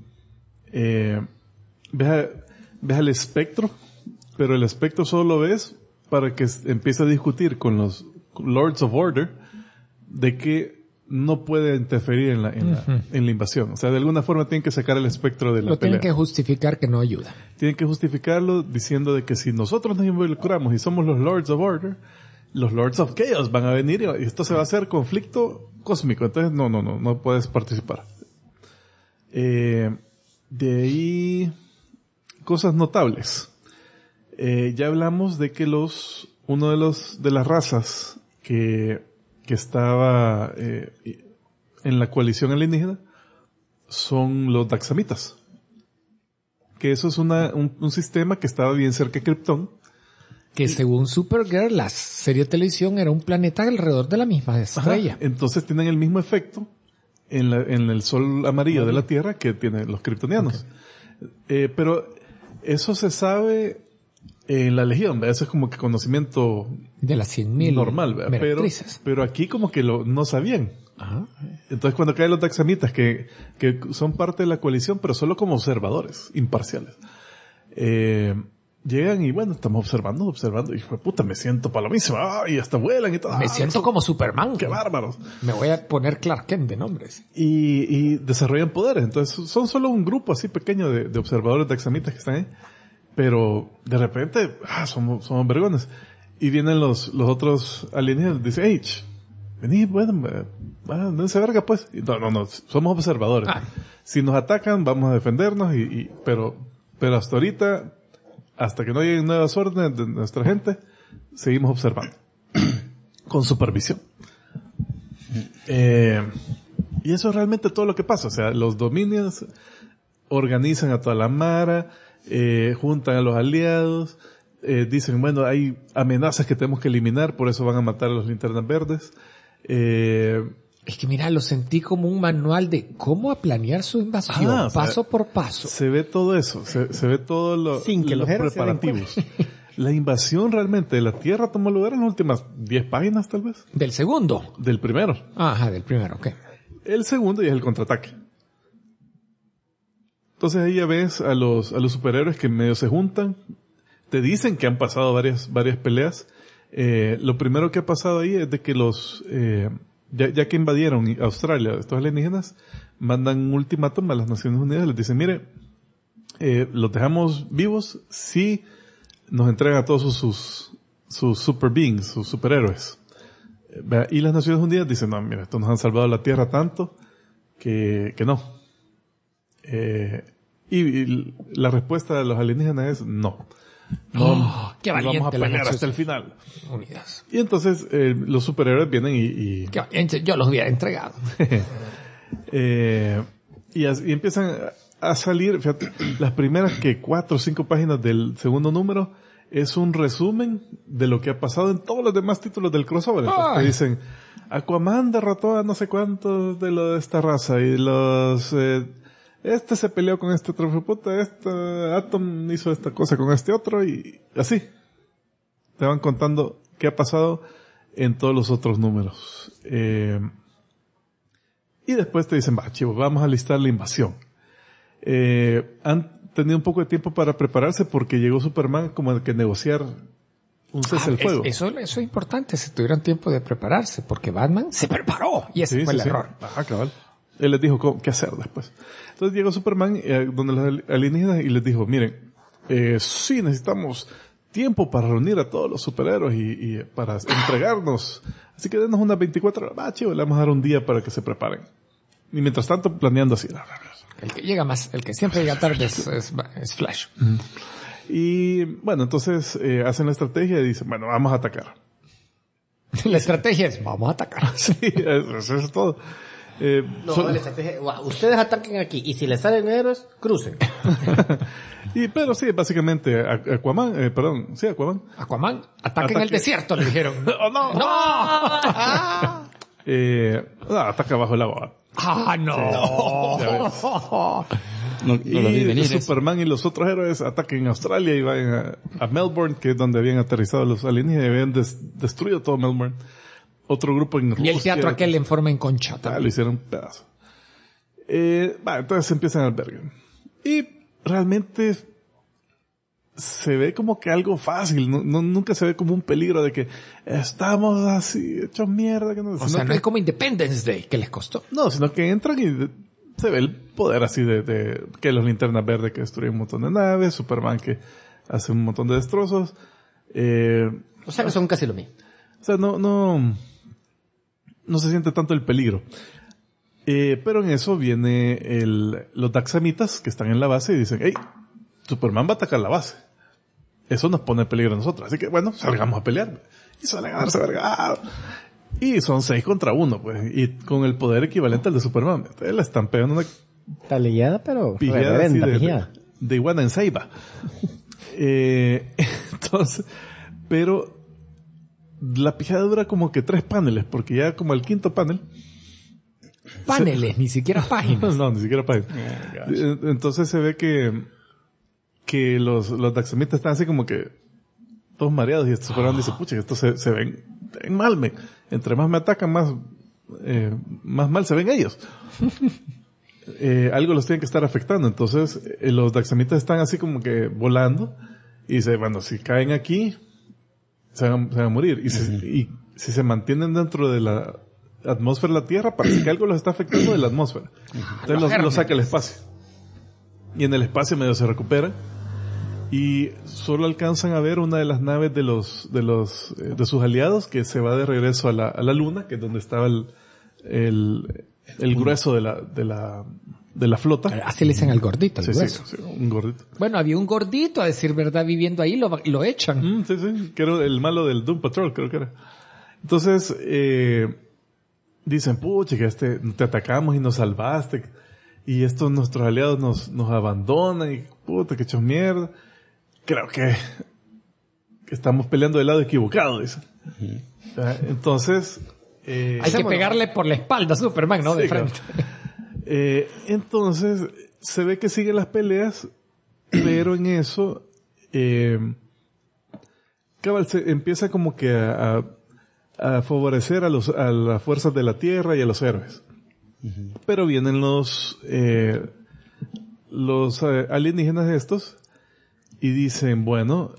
Ves al Espectro, pero el Espectro solo lo ves para que empiece a discutir con los Lords of Order de que no puede interferir en la invasión. O sea, de alguna forma tienen que sacar el Espectro de la pelea. Lo tienen que justificar que no ayuda. Tienen que justificarlo diciendo de que si nosotros nos involucramos y somos los Lords of Order, los Lords of Chaos van a venir y esto se va a hacer conflicto cósmico. Entonces no puedes participar. De ahí, cosas notables. Ya hablamos de que uno de las razas que estaba en la coalición alienígena son los Daxamitas. Que eso es un sistema que estaba bien cerca de Krypton. Que según Supergirl, la serie de televisión era un planeta alrededor de la misma estrella. Entonces tienen el mismo efecto en el sol amarillo de la Tierra que tienen los kryptonianos. Okay. Pero eso se sabe en la Legión, ¿verdad? Eso es como que conocimiento de las 100.000 normal, ¿verdad? Pero aquí como que no sabían. Ajá. Entonces cuando caen los Daxamitas, que son parte de la coalición, pero solo como observadores, imparciales, llegan y bueno, estamos observando, y puta, me siento palomísima, y hasta vuelan y todo. Me siento como Superman. ¡Qué bárbaros! Me voy a poner Clark Kent de nombres. Y desarrollan poderes. Entonces son solo un grupo así pequeño de observadores Daxamitas que están ahí. Pero de repente, somos vergones. Y vienen los otros alienígenas y dicen, hey, vení, bueno, dense verga pues. Y no, somos observadores. Si nos atacan, vamos a defendernos, pero hasta ahorita, hasta que no lleguen nuevas órdenes de nuestra gente, seguimos observando. Con supervisión. Y eso es realmente todo lo que pasa. O sea, los dominios organizan a toda la mara, juntan a los aliados, dicen, bueno, hay amenazas que tenemos que eliminar, por eso van a matar a los linternas verdes. Es que mira, lo sentí como un manual de cómo planear su invasión, paso por paso. Se ve todo eso, se ve todo los preparativos. La invasión realmente de la Tierra tomó lugar en las últimas 10 páginas, tal vez. ¿Del segundo? Del primero. Ajá, del primero, ok. El segundo ya es el contraataque. Entonces ahí ya ves a los superhéroes que medio se juntan. Te dicen que han pasado varias peleas. Lo primero que ha pasado ahí es de que ya que invadieron Australia, estos alienígenas, mandan un ultimátum a las Naciones Unidas. Les dicen, mire, los dejamos vivos si nos entregan a todos sus super beings, sus superhéroes. Y las Naciones Unidas dicen, no, mira, estos nos han salvado la Tierra tanto que no. Y la respuesta de los alienígenas es no. Qué valiente, vamos a pelear hasta el final. Unidas. Y entonces los superhéroes vienen y qué valiente, yo los hubiera entregado. y empiezan a salir, fíjate, las primeras 4 o 5 páginas del segundo número es un resumen de lo que ha pasado en todos los demás títulos del crossover. Entonces te dicen, Aquaman derrotó a no sé cuántos de esta raza y este se peleó con este otro puta, Atom hizo esta cosa con este otro y así. Te van contando qué ha pasado en todos los otros números. Y después te dicen, chicos, vamos a listar la invasión. Han tenido un poco de tiempo para prepararse porque llegó Superman como que negociar un cese al fuego. Eso es importante, se tuvieron tiempo de prepararse porque Batman se preparó y ese fue el error. Ajá, cabal. Él les dijo qué hacer después. Entonces llegó Superman donde los alienígenas y les dijo, miren, sí necesitamos tiempo para reunir a todos los superhéroes y para entregarnos. Así que denos unas 24 horas. Chivo, le vamos a dar un día para que se preparen. Y mientras tanto planeando así. El que llega más, el que siempre llega tarde es Flash. Y bueno, entonces hacen la estrategia y dicen, bueno, vamos a atacar. La estrategia es, vamos a atacar. Sí, eso es todo. La estrategia, ustedes ataquen aquí y si les salen héroes, crucen. Pero sí, básicamente Aquaman, ataquen el desierto, le dijeron. ¡No! Ataca bajo el agua. No. No lo vi venir. Superman y los otros héroes atacan Australia y van a Melbourne, que es donde habían aterrizado los alienígenas y habían destruido todo Melbourne. Otro grupo en Rusia. Y el teatro aquel en forma en concha también. Lo hicieron un pedazo. Entonces empiezan al albergue. Y realmente se ve como que algo fácil. Nunca se ve como un peligro de que estamos así hechos mierda. Que no es como Independence Day, que les costó. No, sino que entran y se ve el poder así de que los linternas verdes que destruyen un montón de naves, Superman que hace un montón de destrozos. O sea que son casi lo mismo. O sea, no se siente tanto el peligro. Pero en eso viene los Daxamitas que están en la base y dicen, hey, Superman va a atacar la base. Eso nos pone en peligro a nosotros. Así que bueno, salgamos a pelear. Y salen a darse verga. Y son 6 contra 1, pues. Y con el poder equivalente al de Superman. Entonces le están pegando una talillada, pero pijada de iguana en ceiba. Entonces, pero la pijada dura como que 3 paneles, porque ya como el quinto panel. Paneles, ni siquiera páginas. No, ni siquiera páginas. Entonces se ve que los Daxamitas están así como que todos mareados y Superman dice, pucha, que estos se ven mal, entre más me atacan, más mal se ven ellos. Algo los tiene que estar afectando. Entonces los Daxamitas están así como que volando y dice, bueno, si caen aquí se van a morir. Y si se mantienen dentro de la atmósfera de la Tierra, parece que algo los está afectando de la atmósfera. Entonces los saca al espacio. Y en el espacio medio se recuperan. y solo alcanzan a ver una de las naves de sus aliados que se va de regreso a la luna, que es donde estaba el grueso de la flota. Así le dicen al gordito, sí, un gordito. Bueno, había un gordito, a decir verdad, viviendo ahí, lo echan. Sí, que era el malo del Doom Patrol, creo que era. Entonces, dicen, pucha, que te atacamos y nos salvaste, y estos nuestros aliados nos abandonan, y puta, que hechos mierda. Creo que estamos peleando del lado equivocado, dicen. Entonces, hay que pegarle por la espalda a Superman, ¿no? Sí, de frente. Claro. Entonces, se ve que siguen las peleas, pero en eso, cabal, se empieza como que a favorecer a las fuerzas de la Tierra y a los héroes. Uh-huh. Pero vienen los alienígenas estos y dicen, bueno,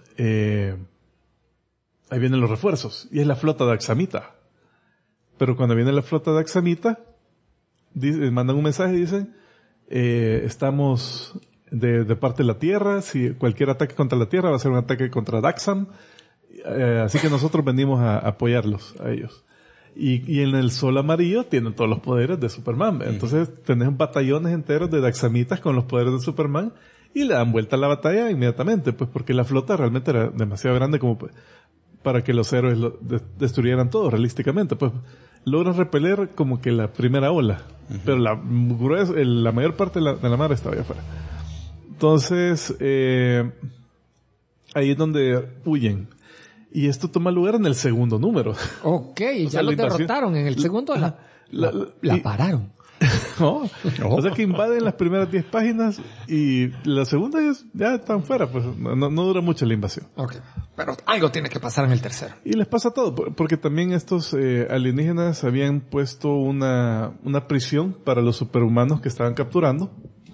ahí vienen los refuerzos, y es la flota de Axamita. Pero cuando viene la flota de Axamita, mandan un mensaje y dicen, estamos de parte de la Tierra, si cualquier ataque contra la Tierra va a ser un ataque contra Daxam, así que nosotros venimos a apoyarlos a ellos. Y en el Sol Amarillo tienen todos los poderes de Superman. Entonces tenés batallones enteros de Daxamitas con los poderes de Superman y le dan vuelta a la batalla inmediatamente, pues porque la flota realmente era demasiado grande como para que los héroes destruyeran todo realísticamente. Pues logran repeler como que la primera ola, pero la mayor parte de la mar estaba allá afuera. Entonces, ahí es donde huyen. Y esto toma lugar en el segundo número. Ok, ya lo derrotaron en el segundo. La pararon. No. O sea que invaden las primeras 10 páginas y la segunda ya están fuera, pues no dura mucho la invasión. Okay. Pero algo tiene que pasar en el tercero. Y les pasa todo, porque también estos alienígenas habían puesto una prisión para los superhumanos que estaban capturando.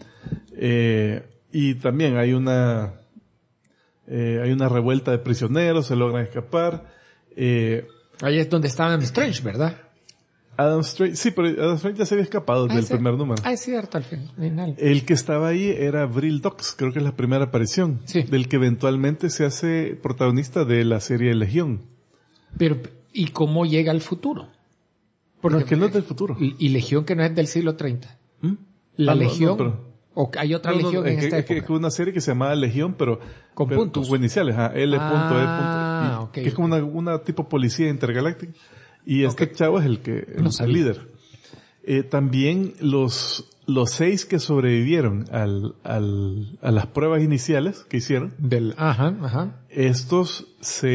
Y también hay una revuelta de prisioneros, se logran escapar. Ahí es donde estaba Strange, ¿verdad? Adam Strange, sí, pero Adam Strange ya se había escapado del primer número. Es cierto, al final. El que estaba ahí era Vril Dox, creo que es la primera aparición. Sí. Del que eventualmente se hace protagonista de la serie Legión. Pero, ¿y cómo llega al futuro? Porque que no es del futuro. Y Legión que no es del siglo 30. La Legión... pero... ¿O hay otra Legión en esta época? Es una serie que se llamaba Legión, pero... Con puntos. Con iniciales, L.E. Okay, que es como una tipo policía intergaláctica. Y este chavo es el líder. También los 6 que sobrevivieron a las pruebas iniciales que hicieron. Estos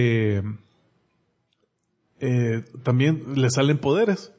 también les salen poderes.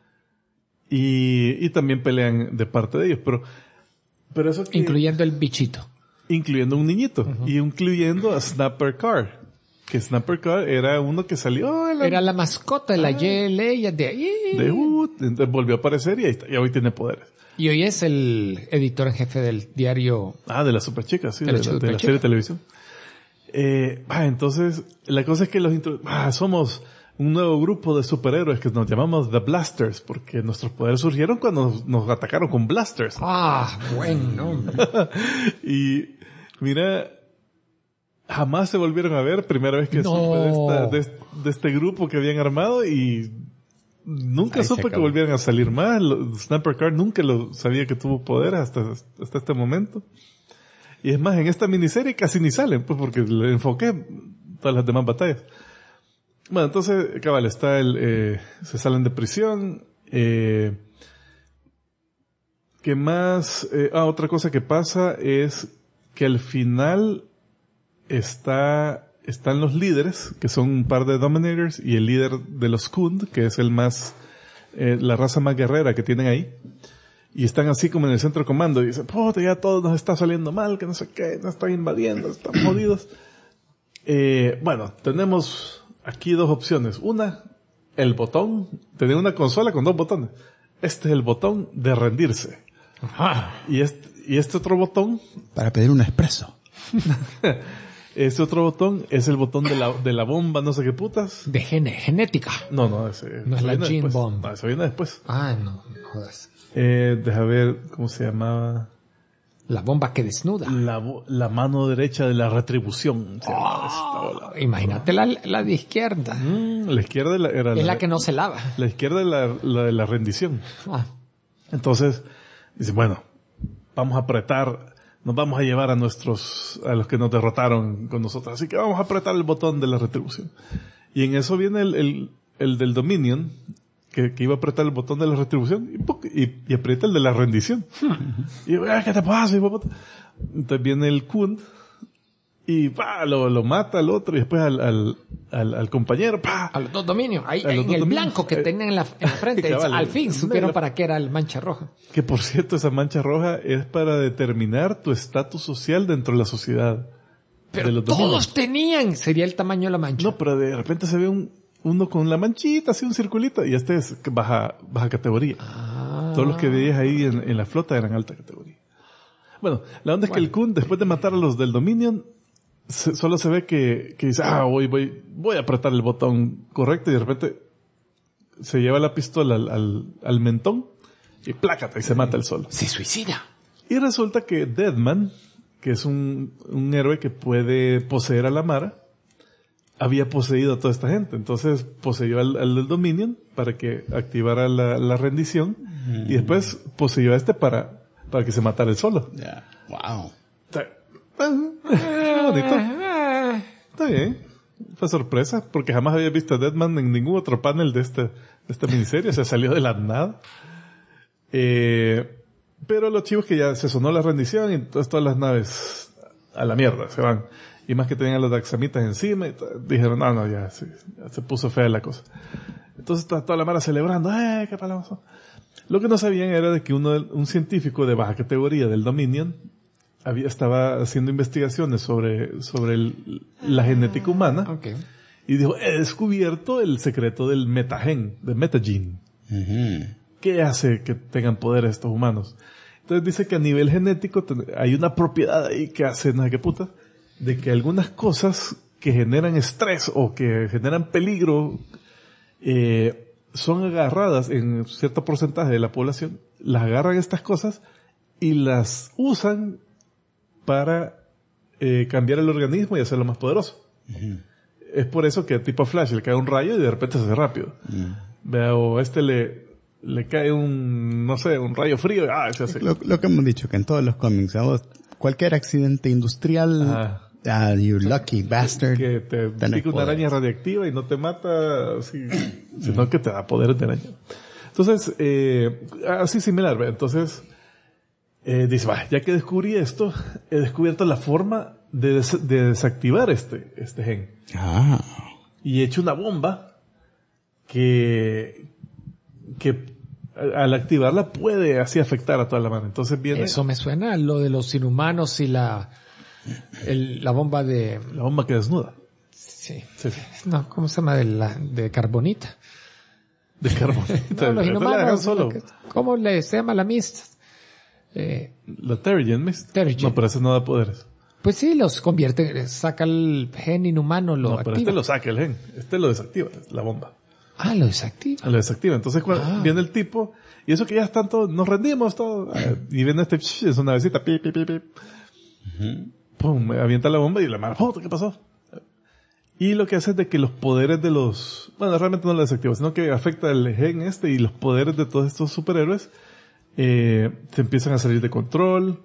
Y también pelean de parte de ellos. Pero eso incluyendo el bichito. Incluyendo un niñito. Y incluyendo a Snapper Carr. Que Snapper Carr era uno que salió... Era la mascota de la JLA de ahí. Entonces volvió a aparecer y hoy tiene poderes. Y hoy es el editor en jefe del diario... de la Superchica, sí. De la serie de televisión. Entonces, la cosa es que somos un nuevo grupo de superhéroes que nos llamamos The Blasters, porque nuestros poderes surgieron cuando nos atacaron con blasters. Buen nombre. Y mira, jamás se volvieron a ver, primera vez que supe de este grupo que habían armado y nunca supe que volvieran a salir más. Snapper Carr nunca sabía que tuvo poder hasta este momento. Y es más, en esta miniserie casi ni salen, pues porque le enfoqué todas las demás batallas. Bueno, entonces, cabal, está se salen de prisión. ¿Qué más? Otra cosa que pasa es que al final están los líderes, que son un par de Dominators, y el líder de los Khund, que es la raza más guerrera que tienen ahí. Y están así como en el centro de comando y dicen, puta, ya todo nos está saliendo mal, que no sé qué, nos están invadiendo, están jodidos. Bueno, tenemos aquí 2 opciones. Una, el botón. Tener una consola con 2 botones. Este es el botón de rendirse. Ajá. Y este otro botón... para pedir un expreso. Este otro botón es el botón de la bomba, no sé qué putas. De genética. No, ese... No es la Gene Bomb. No, eso viene después. No jodas. Deja ver cómo se llamaba. La bomba que desnuda. La mano derecha de la retribución. Imagínate la de izquierda. La izquierda era es la que no se lava. La izquierda es la de la rendición. Entonces, dice, bueno, vamos a apretar, nos vamos a llevar a los que nos derrotaron con nosotros. Así que vamos a apretar el botón de la retribución. Y en eso viene el del Dominion, que iba a apretar el botón de la retribución y aprieta el de la rendición. Y ¿qué te pasa? Entonces viene el Khund y lo mata al otro y después al compañero. A los dos dominios. Ahí, en el blanco que tenían en la frente. Al fin supieron para qué era el mancha roja. Que por cierto, esa mancha roja es para determinar tu estatus social dentro de la sociedad. Pero de los todos tenían. Sería el tamaño de la mancha. No, pero de repente se ve uno con la manchita, así un circulito, y este es baja categoría. Todos los que veías ahí en la flota eran alta categoría. Bueno, la onda es que el Khund, después de matar a los del Dominion, solo se ve que dice, voy a apretar el botón correcto, y de repente se lleva la pistola al mentón, y plácata, y se mata él solo. Se suicida. Y resulta que Deadman, que es un héroe que puede poseer a la Mara, había poseído a toda esta gente. Entonces poseyó al del Dominion para que activara la rendición y después poseyó a este para que se matara él solo. Wow. Bonito. Está bien. Fue sorpresa porque jamás había visto a Deadman en ningún otro panel de esta miniserie. Se salió de la nada. Pero lo chivo es que ya se sonó la rendición y entonces todas las naves a la mierda se van. Y más que tenían los daxamitas encima, y dijeron, no, ya se puso fea la cosa. Entonces está toda la mara celebrando, qué palabras. Lo que no sabían era de que un científico de baja categoría del Dominion estaba haciendo investigaciones sobre la genética humana. Okay. Y dijo, he descubierto el secreto del metagene. ¿Qué hace que tengan poder estos humanos? Entonces dice que a nivel genético hay una propiedad ahí que hace, no sé qué puta, de que algunas cosas que generan estrés o que generan peligro son agarradas en cierto porcentaje de la población, las agarran estas cosas y las usan para cambiar el organismo y hacerlo más poderoso. Es por eso que tipo Flash le cae un rayo y de repente se hace rápido. Vea, o le cae un rayo frío y se hace. Lo que hemos dicho, que en todos los cómics, cualquier accidente industrial, you lucky bastard. Que te pica una araña radiactiva y no te mata, sino que te da poderes de araña. Entonces, así similar, ¿ve? Entonces, dice, ya que descubrí esto, he descubierto la forma de desactivar este gen. Y he hecho una bomba que al activarla puede así afectar a toda la mano. Entonces viene... Eso me suena a lo de los inhumanos y la bomba de... La bomba que desnuda. Sí. No, ¿cómo se llama? De carbonita. De carbonita. No, los inhumanos. Solo. ¿Cómo se llama la mist? La Terrigen Mist. Terrigen. No, pero ese no da poderes. Pues sí, los convierte, saca el gen inhumano, lo activa. Pero este lo saca el gen. Este lo desactiva, la bomba. Lo desactiva. Lo desactiva. Entonces cuando viene el tipo, y eso que ya están todos, nos rendimos todos, y viene es una navecita, pip. Pum, avienta la bomba y la mano, ¿qué pasó? Y lo que hace es de que los poderes de realmente no lo desactiva, sino que afecta el gen y los poderes de todos estos superhéroes, se empiezan a salir de control,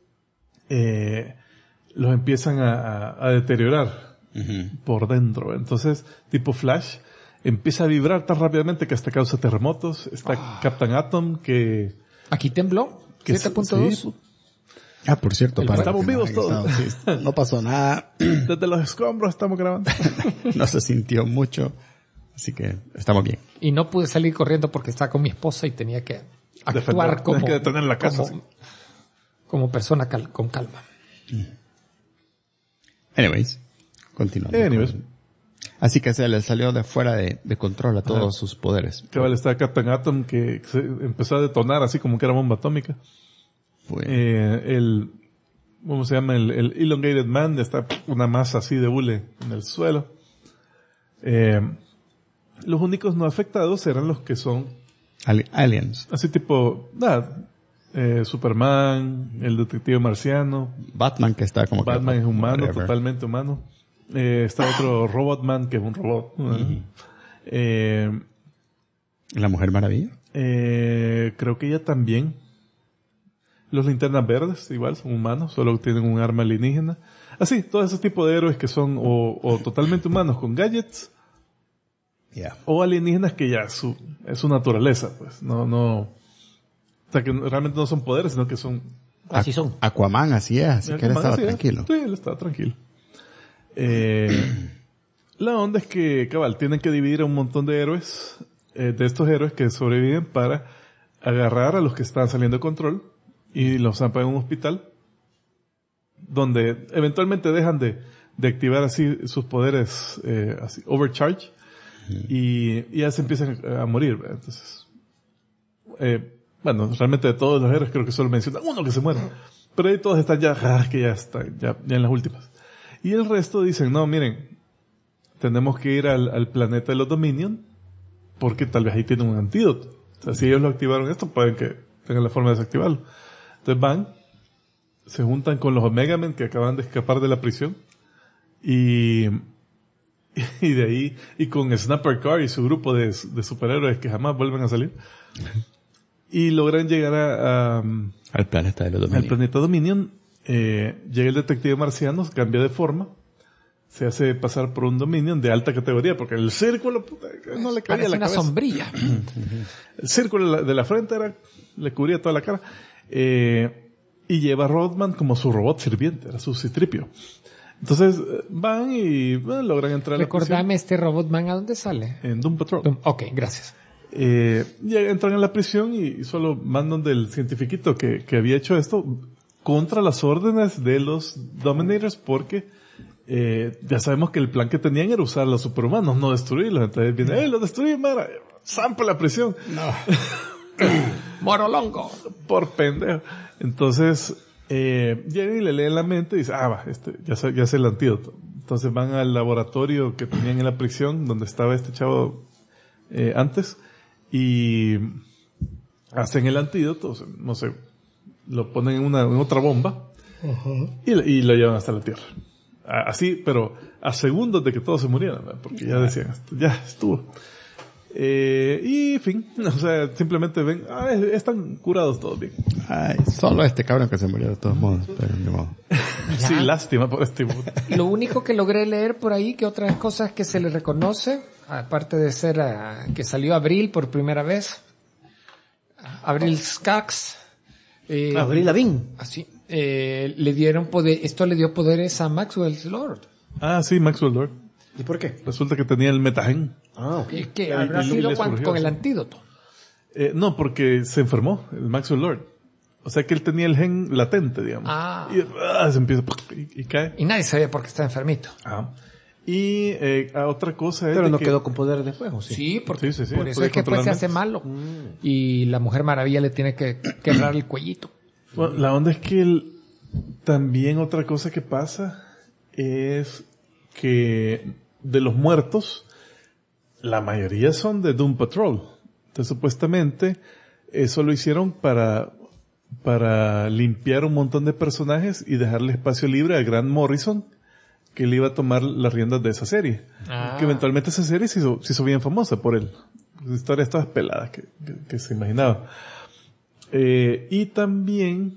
los empiezan a deteriorar por dentro. Entonces, tipo Flash, empieza a vibrar tan rápidamente que hasta causa terremotos. Está Captain Atom que... Aquí tembló, 7.2. Sí. Por cierto, estamos vivos todos. No pasó nada. Desde los escombros estamos grabando. No se sintió mucho. Así que estamos bien. Y no pude salir corriendo porque estaba con mi esposa y tenía que actuar como... que detener la casa. Como persona con calma. Anyways, continuamos. Así que se le salió de fuera de control a todos sus poderes. Cabal, está Captain Atom que se empezó a detonar así como que era bomba atómica. ¿Cómo se llama? El Elongated Man, está una masa así de hule en el suelo. Los únicos no afectados eran los que son aliens. Así tipo, Superman, el detective marciano. Batman, que está como Batman es humano, totalmente humano. Está otro Robotman, que es un robot. ¿La Mujer Maravilla? Creo que ella también. Los Linternas Verdes, igual, son humanos, solo tienen un arma alienígena. Así, todo ese tipo de héroes que son o totalmente humanos con gadgets, o alienígenas que ya es su naturaleza, pues. No, o sea, que realmente no son poderes, sino que son... Así son. Aquaman, así es, así que él estaba tranquilo. Sí, él estaba tranquilo. La onda es que, cabal, tienen que dividir a un montón de héroes, de estos héroes que sobreviven para agarrar a los que están saliendo de control y los zampan en un hospital donde eventualmente dejan de activar así sus poderes, así, overcharge, y ya se empiezan a morir. Entonces, bueno, realmente de todos los héroes creo que solo mencionan uno que se muere. Pero ahí todos están ya en las últimas. Y el resto dicen, no, miren, tenemos que ir al planeta de los Dominion, porque tal vez ahí tienen un antídoto. O sea, si ellos lo activaron esto, pueden que tengan la forma de desactivarlo. Entonces van, se juntan con los Omega Men que acaban de escapar de la prisión, y de ahí, y con Snapper Carr y su grupo de superhéroes que jamás vuelven a salir, y logran llegar al planeta de los Dominion. Al planeta Dominion. Llega el detective marciano, cambia de forma, se hace pasar por un Dominion de alta categoría, porque el círculo, puta, no le cabía la cabeza. Una sombrilla. El círculo de la frente le cubría toda la cara. Y lleva a Rodman como su robot sirviente, era su Citripio. Entonces van y logran entrar a la prisión. Recordame, este Robotman, ¿a dónde sale? En Doom Patrol. Ok, gracias. Entran en la prisión y solo mandan del cientifiquito que había hecho esto contra las órdenes de los Dominators, porque ya sabemos que el plan que tenían era usar a los superhumanos, no destruirlos. Entonces viene, los destruí, mara, zampa la prisión. No. Morolongo. Por pendejo. Entonces, llegan y le leen la mente y dicen, ya sé el antídoto. Entonces van al laboratorio que tenían en la prisión, donde estaba este chavo antes, y hacen el antídoto, no sé, lo ponen en otra bomba, y lo llevan hasta la Tierra. Así, pero a segundos de que todos se murieran, ¿verdad? Porque ya decían, ya estuvo. Y fin, o sea, simplemente ven, están curados todos bien. Solo este cabrón que se murió de todos modos, pero de modo. Sí, lástima por este mundo. Lo único que logré leer por ahí, que otras cosas que se le reconoce, aparte de ser que salió Abril por primera vez, Abril Skaggs, Abril Lavigne. Así, le dieron poder, esto le dio poderes a Maxwell Lord. Sí, Maxwell Lord. ¿Y por qué? Resulta que tenía el metagen. Ok. ¿Y que habrá sido con el antídoto? No, porque se enfermó, el Maxwell Lord. O sea que él tenía el gen latente, digamos. Y se empieza y cae. Y nadie sabía por qué está enfermito. Y otra cosa es... Pero no quedó con poder después, ¿o sí? Sí, porque sí, por eso es que después se hace malo. Y la Mujer Maravilla le tiene que quebrar el cuellito. Bueno, la onda es que también otra cosa que pasa es que de los muertos, la mayoría son de Doom Patrol. Entonces supuestamente eso lo hicieron para limpiar un montón de personajes y dejarle espacio libre a Grant Morrison, que él iba a tomar las riendas de esa serie. Que eventualmente esa serie se hizo bien famosa por él. Historias todas peladas que se imaginaba. Y también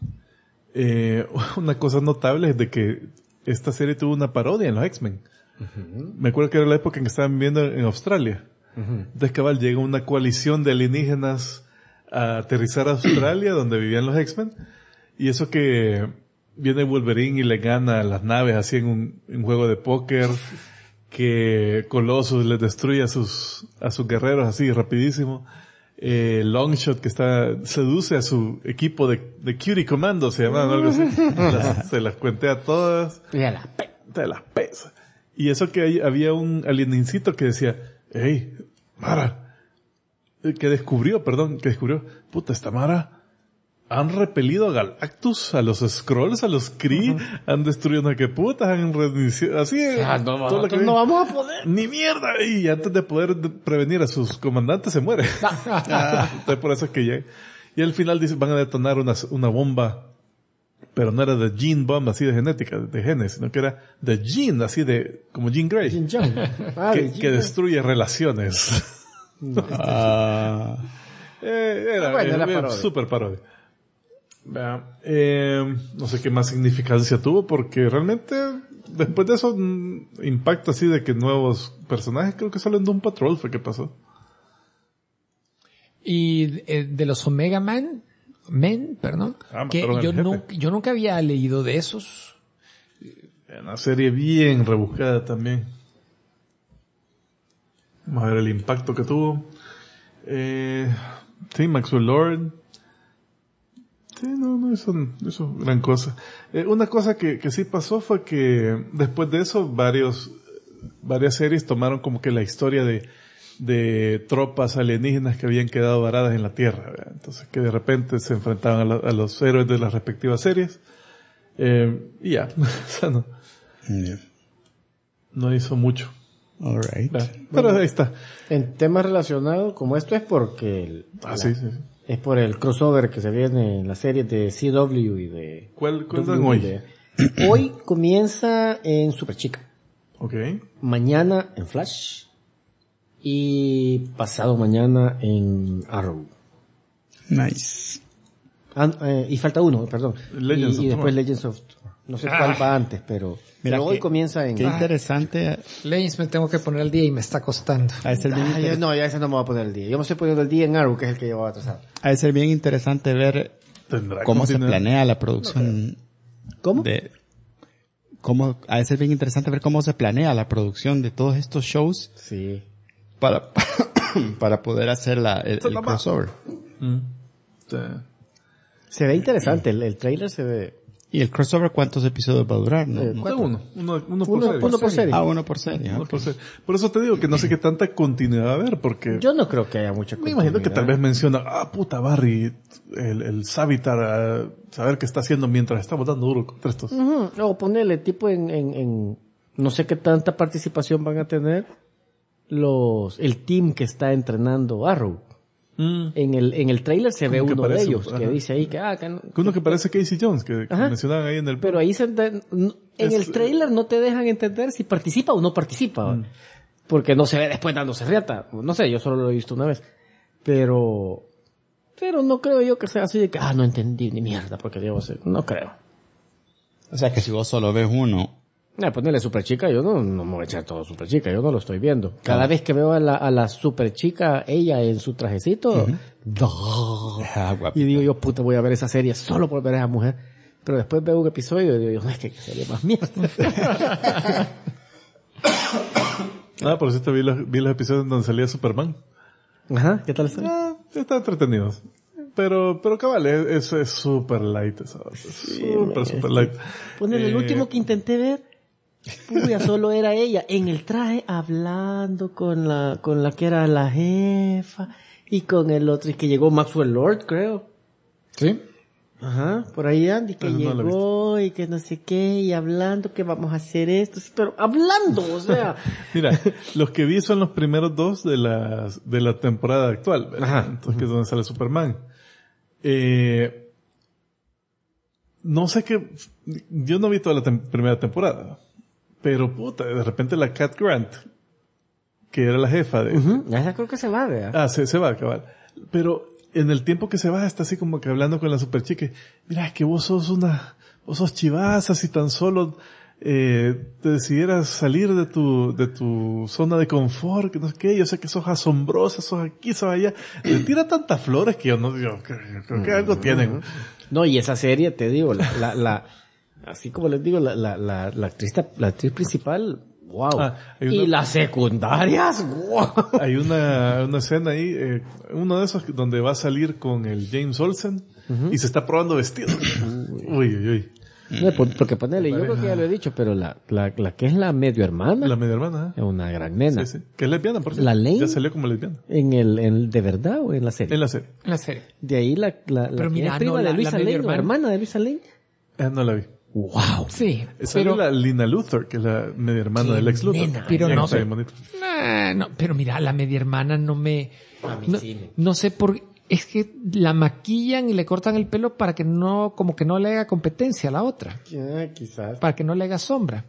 una cosa notable es de que esta serie tuvo una parodia en los X-Men. Me acuerdo que era la época en que estaban viviendo en Australia. Entonces, cabal, llega una coalición de alienígenas a aterrizar a Australia, donde vivían los X-Men, y eso que viene Wolverine y le gana a las naves así en un juego de póker, que Colossus les destruye a sus guerreros así rapidísimo. Longshot que seduce a su equipo de Cutie Commando, se llaman algo así. Se las cuentea todas. Te las pesa. Y eso que había un alienicito que decía, hey, Mara, que descubrió, puta, esta Mara, han repelido a Galactus, a los Skrulls, a los Kree, han destruido no qué putas, han reiniciado, así, no vamos a poder. Ni mierda, y antes de poder prevenir a sus comandantes se muere. Entonces por eso es que llega. Y al final dice, van a detonar una bomba, pero no era de gene bomb, así de genética, de genes, sino que era de gene, así de, como Jean Grey. Que destruye relaciones. Era súper parodia. No sé qué más significancia tuvo, porque realmente, después de eso, impacto así de que nuevos personajes, creo que solo en Doom Patrol fue que pasó. Y de los Omega Men, que yo nunca había leído de esos. Una serie bien rebuscada también. Vamos a ver el impacto que tuvo. Sí, Maxwell Lord. Sí, no hizo gran cosa. Una cosa que sí pasó fue que después de eso varias series tomaron como que la historia de tropas alienígenas que habían quedado varadas en la Tierra, ¿verdad? Entonces que de repente se enfrentaban a los héroes de las respectivas series. Y ya, o sea, no hizo mucho. All right. Pero ahí está. En temas relacionados, como esto es porque sí. Es por el crossover que se viene en la serie de CW y de... ¿Cuál dan hoy? Hoy comienza en Superchica. Okay. Mañana en Flash. Y pasado mañana en Arrow. Nice. Y falta uno, perdón. Y después Legends of... No sé cuál va antes, pero... Mira, hoy comienza en... Qué interesante. Legends me tengo que poner al día y me está costando. ya ese no me voy a poner al día. Yo me estoy poniendo el día en Arrow, que es el que llevaba atrasado. Ha de ser bien interesante ver cómo se planea la producción. ¿Cómo? Ha de ser bien interesante ver cómo se planea la producción de todos estos shows. Sí. Para poder hacer el crossover. Sí. Se ve interesante, el trailer se ve... ¿Y el crossover cuántos episodios va a durar? Uno por serie. Uno por serie. Por eso te digo que no sé qué tanta continuidad va a haber, porque... Yo no creo que haya mucha continuidad. continuidad. Me imagino que tal vez menciona, puta Barry, el Savitar, saber qué está haciendo mientras estamos dando duro contra estos. O ponerle tipo en no sé qué tanta participación van a tener el team que está entrenando Arrow. En el trailer se ve uno de ellos que dice ahí que uno que parece Casey Jones que mencionaban ahí en el... Pero ahí el trailer no te dejan entender si participa o no participa, porque no se ve después dándose riata. No sé, yo solo lo he visto una vez, pero no creo yo que sea así de que no entendí ni mierda porque no creo. O sea que si vos solo ves uno, ponerle Superchica, yo no me voy a echar todo Superchica, yo no lo estoy viendo. Cada vez que veo a la Superchica, ella en su trajecito, y digo yo, puta, voy a ver esa serie solo por ver a esa mujer. Pero después veo un episodio y digo yo, es que sería más mierda. Por eso vi los episodios donde salía Superman. Ajá, ¿qué tal está? Está entretenido. Pero cabal, eso es super light, super light. Ponele, el último que intenté ver, solo era ella en el traje hablando con la que era la jefa y con el otro, y que llegó Maxwell Lord, creo. ¿Sí? Ajá, por ahí Andy que llegó y que no sé qué, y hablando que vamos a hacer esto, pero hablando, o sea. Mira, los que vi son los primeros dos de la temporada actual, ¿verdad? Entonces que es donde sale Superman. No sé qué, yo no vi toda la primera temporada, pero puta, de repente la Cat Grant, que era la jefa de... Esa creo que se va, ¿verdad? Se va, cabal. Pero en el tiempo que se va está así como que hablando con la Superchica. Mira, es que vos sos chivaza, si tan solo te decidieras salir de tu zona de confort, que no sé qué, yo sé que sos asombrosa, sos aquí, sos allá. Le tira tantas flores que yo creo que algo tienen. No, y esa serie, te digo, así como les digo, la actriz principal, wow. Y las secundarias, wow. Hay una escena ahí, uno de esos donde va a salir con el James Olsen y se está probando vestido. Uy. Porque ponele, yo creo que ya lo he dicho, pero la que es la medio hermana. La medio hermana, es una gran nena. Sí. Que es lesbiana, por cierto. La Lane. Ya salió como lesbiana. ¿En el de verdad o en la serie? En la serie. En la serie. De ahí la mira, prima de Luisa Lane, la hermana de Luisa Lane. No la vi. Wow. Sí. Salió la Lina Luthor, que es la media hermana del ex Luthor. Pero no. Está bien bonito. No, pero mira, la media hermana no me... A mí sí. No sé por... es que la maquillan y le cortan el pelo para que no, como que no le haga competencia a la otra. Quizás. Para que no le haga sombra.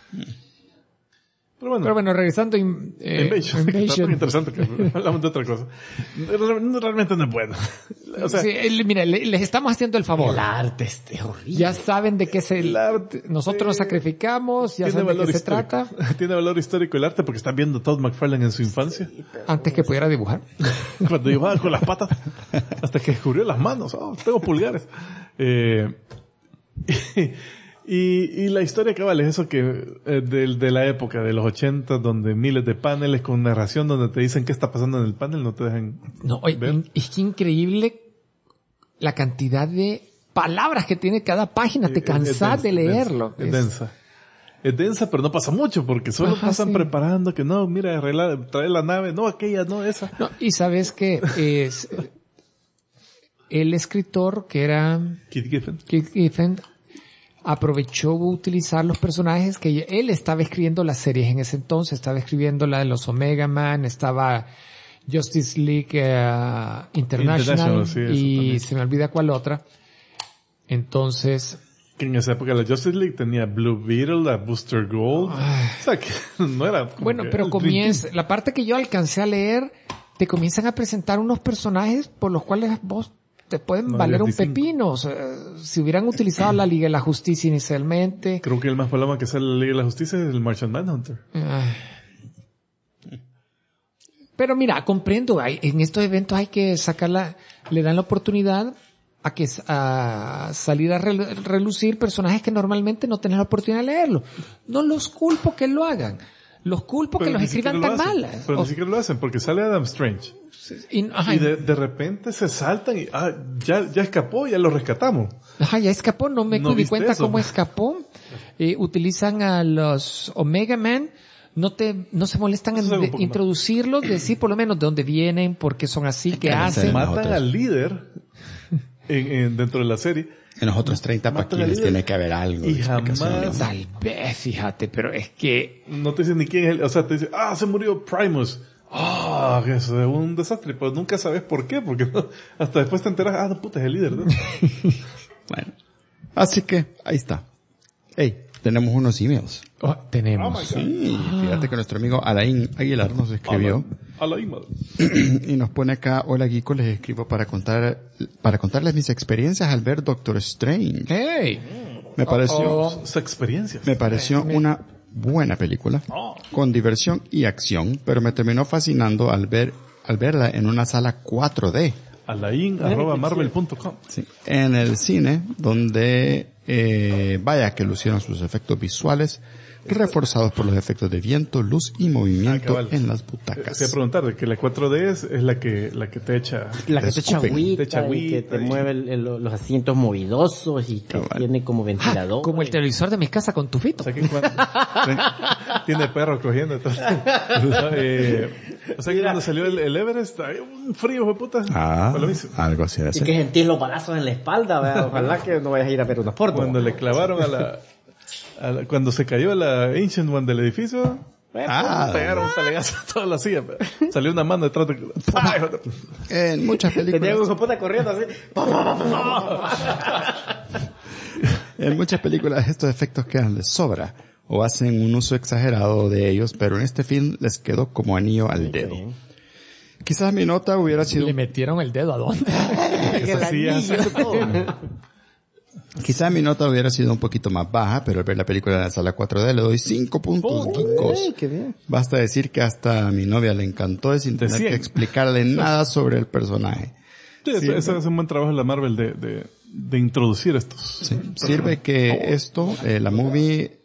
Pero bueno, regresando Invasion. Que está muy interesante que hablamos de otra cosa. Realmente no es bueno. O sea, sí, mira, les estamos haciendo el favor. El arte es horrible. Ya saben de qué es el arte. Nosotros nos sacrificamos, ya saben de qué se trata. Tiene valor histórico el arte porque están viendo a Todd McFarlane en su infancia. Antes que pudiera dibujar. Cuando dibujaba con las patas. Hasta que descubrió las manos. Oh, tengo pulgares. Y la historia cabal es eso que de la época de los 80, donde miles de paneles con narración donde te dicen qué está pasando en el panel, no te dejan ver. Es que increíble la cantidad de palabras que tiene cada página, te cansas de leerlo. Es densa. Es densa, pero no pasa mucho, porque solo pasan preparando que no, mira, trae la nave, no, aquella, no, esa. No, y sabes que es el escritor que era Keith Giffen aprovechó utilizar los personajes que él estaba escribiendo las series en ese entonces, estaba escribiendo la de los Omega Man, estaba Justice League International sí, y se me olvida cuál otra. Entonces, que en esa época la Justice League tenía Blue Beetle, a Booster Gold, o sea que no era como bueno, pero comienza, la parte que yo alcancé a leer, te comienzan a presentar unos personajes por los cuales vos te pueden valer un pepino. O sea, si hubieran utilizado la Liga de la Justicia inicialmente. Creo que el más paloma que sale de la Liga de la Justicia es el Martian Manhunter. Pero mira, comprendo, en estos eventos hay que sacarla, le dan la oportunidad a salir a relucir personajes que normalmente no tenés la oportunidad de leerlo. No los culpo que lo hagan. Los culpo que los escriban tan mal. Pero ni siquiera lo hacen, porque sale Adam Strange. Y de repente se saltan y ya escapó, ya lo rescatamos. Ya escapó, no me di cuenta eso. Cómo escapó. Utilizan a los Omega Man, no se molestan en introducirlos, decir por lo menos de dónde vienen, por qué son así, qué hacen. Matan al líder dentro de la serie. En los otros 30 paquines tiene que haber algo. Y jamás. Tal vez, fíjate, pero es que no te dicen ni quién es él. O sea, te dicen, se murió Primus. Eso es un desastre, pero nunca sabes por qué, porque hasta después te enteras, no puta, es el líder, ¿no? Bueno. Así que, ahí está. Tenemos unos emails. Tenemos. Sí, fíjate que nuestro amigo Alain Aguilar nos escribió. Alain. Y nos pone acá, hola Geeko, les escribo para contarles mis experiencias al ver Doctor Strange. Hey. Me pareció una buena película, con diversión y acción, pero me terminó fascinando al verla en una sala 4D. Alain@marvel.com. Sí, en el cine, donde vaya que lucieron sus efectos visuales, reforzados por los efectos de viento, luz y movimiento en las butacas. Te voy a preguntar, de que la 4D es la que te echa... La que te echa agüita, y que te mueve los asientos movidosos y que tiene como ventilador. Como el televisor de mi casa con tufito. O sea que tiene perro cogiendo. O sea que cuando salió el Everest, hay un frío, de puta. Algo así de eso. Y que sentir los balazos en la espalda, ¿verdad? Ojalá que no vayas a ir a ver unos pornos. Cuando le clavaron cuando se cayó la Ancient One del edificio, pegaron un talegazo a toda la silla. Salió una mano detrás de... En muchas películas... Tenía un puta corriendo así. En muchas películas estos efectos quedan de sobra o hacen un uso exagerado de ellos, pero en este film les quedó como anillo al dedo. Quizás mi nota hubiera sido... ¿Le metieron el dedo a dónde? Quizá mi nota hubiera sido un poquito más baja, pero al ver la película en la sala 4D le doy 5 puntos geekos. Basta decir que hasta a mi novia le encantó sin tener que explicarle nada sobre el personaje. Sí, ese es un buen trabajo de la Marvel de introducir estos. Sí. Sirve que esto, la movie,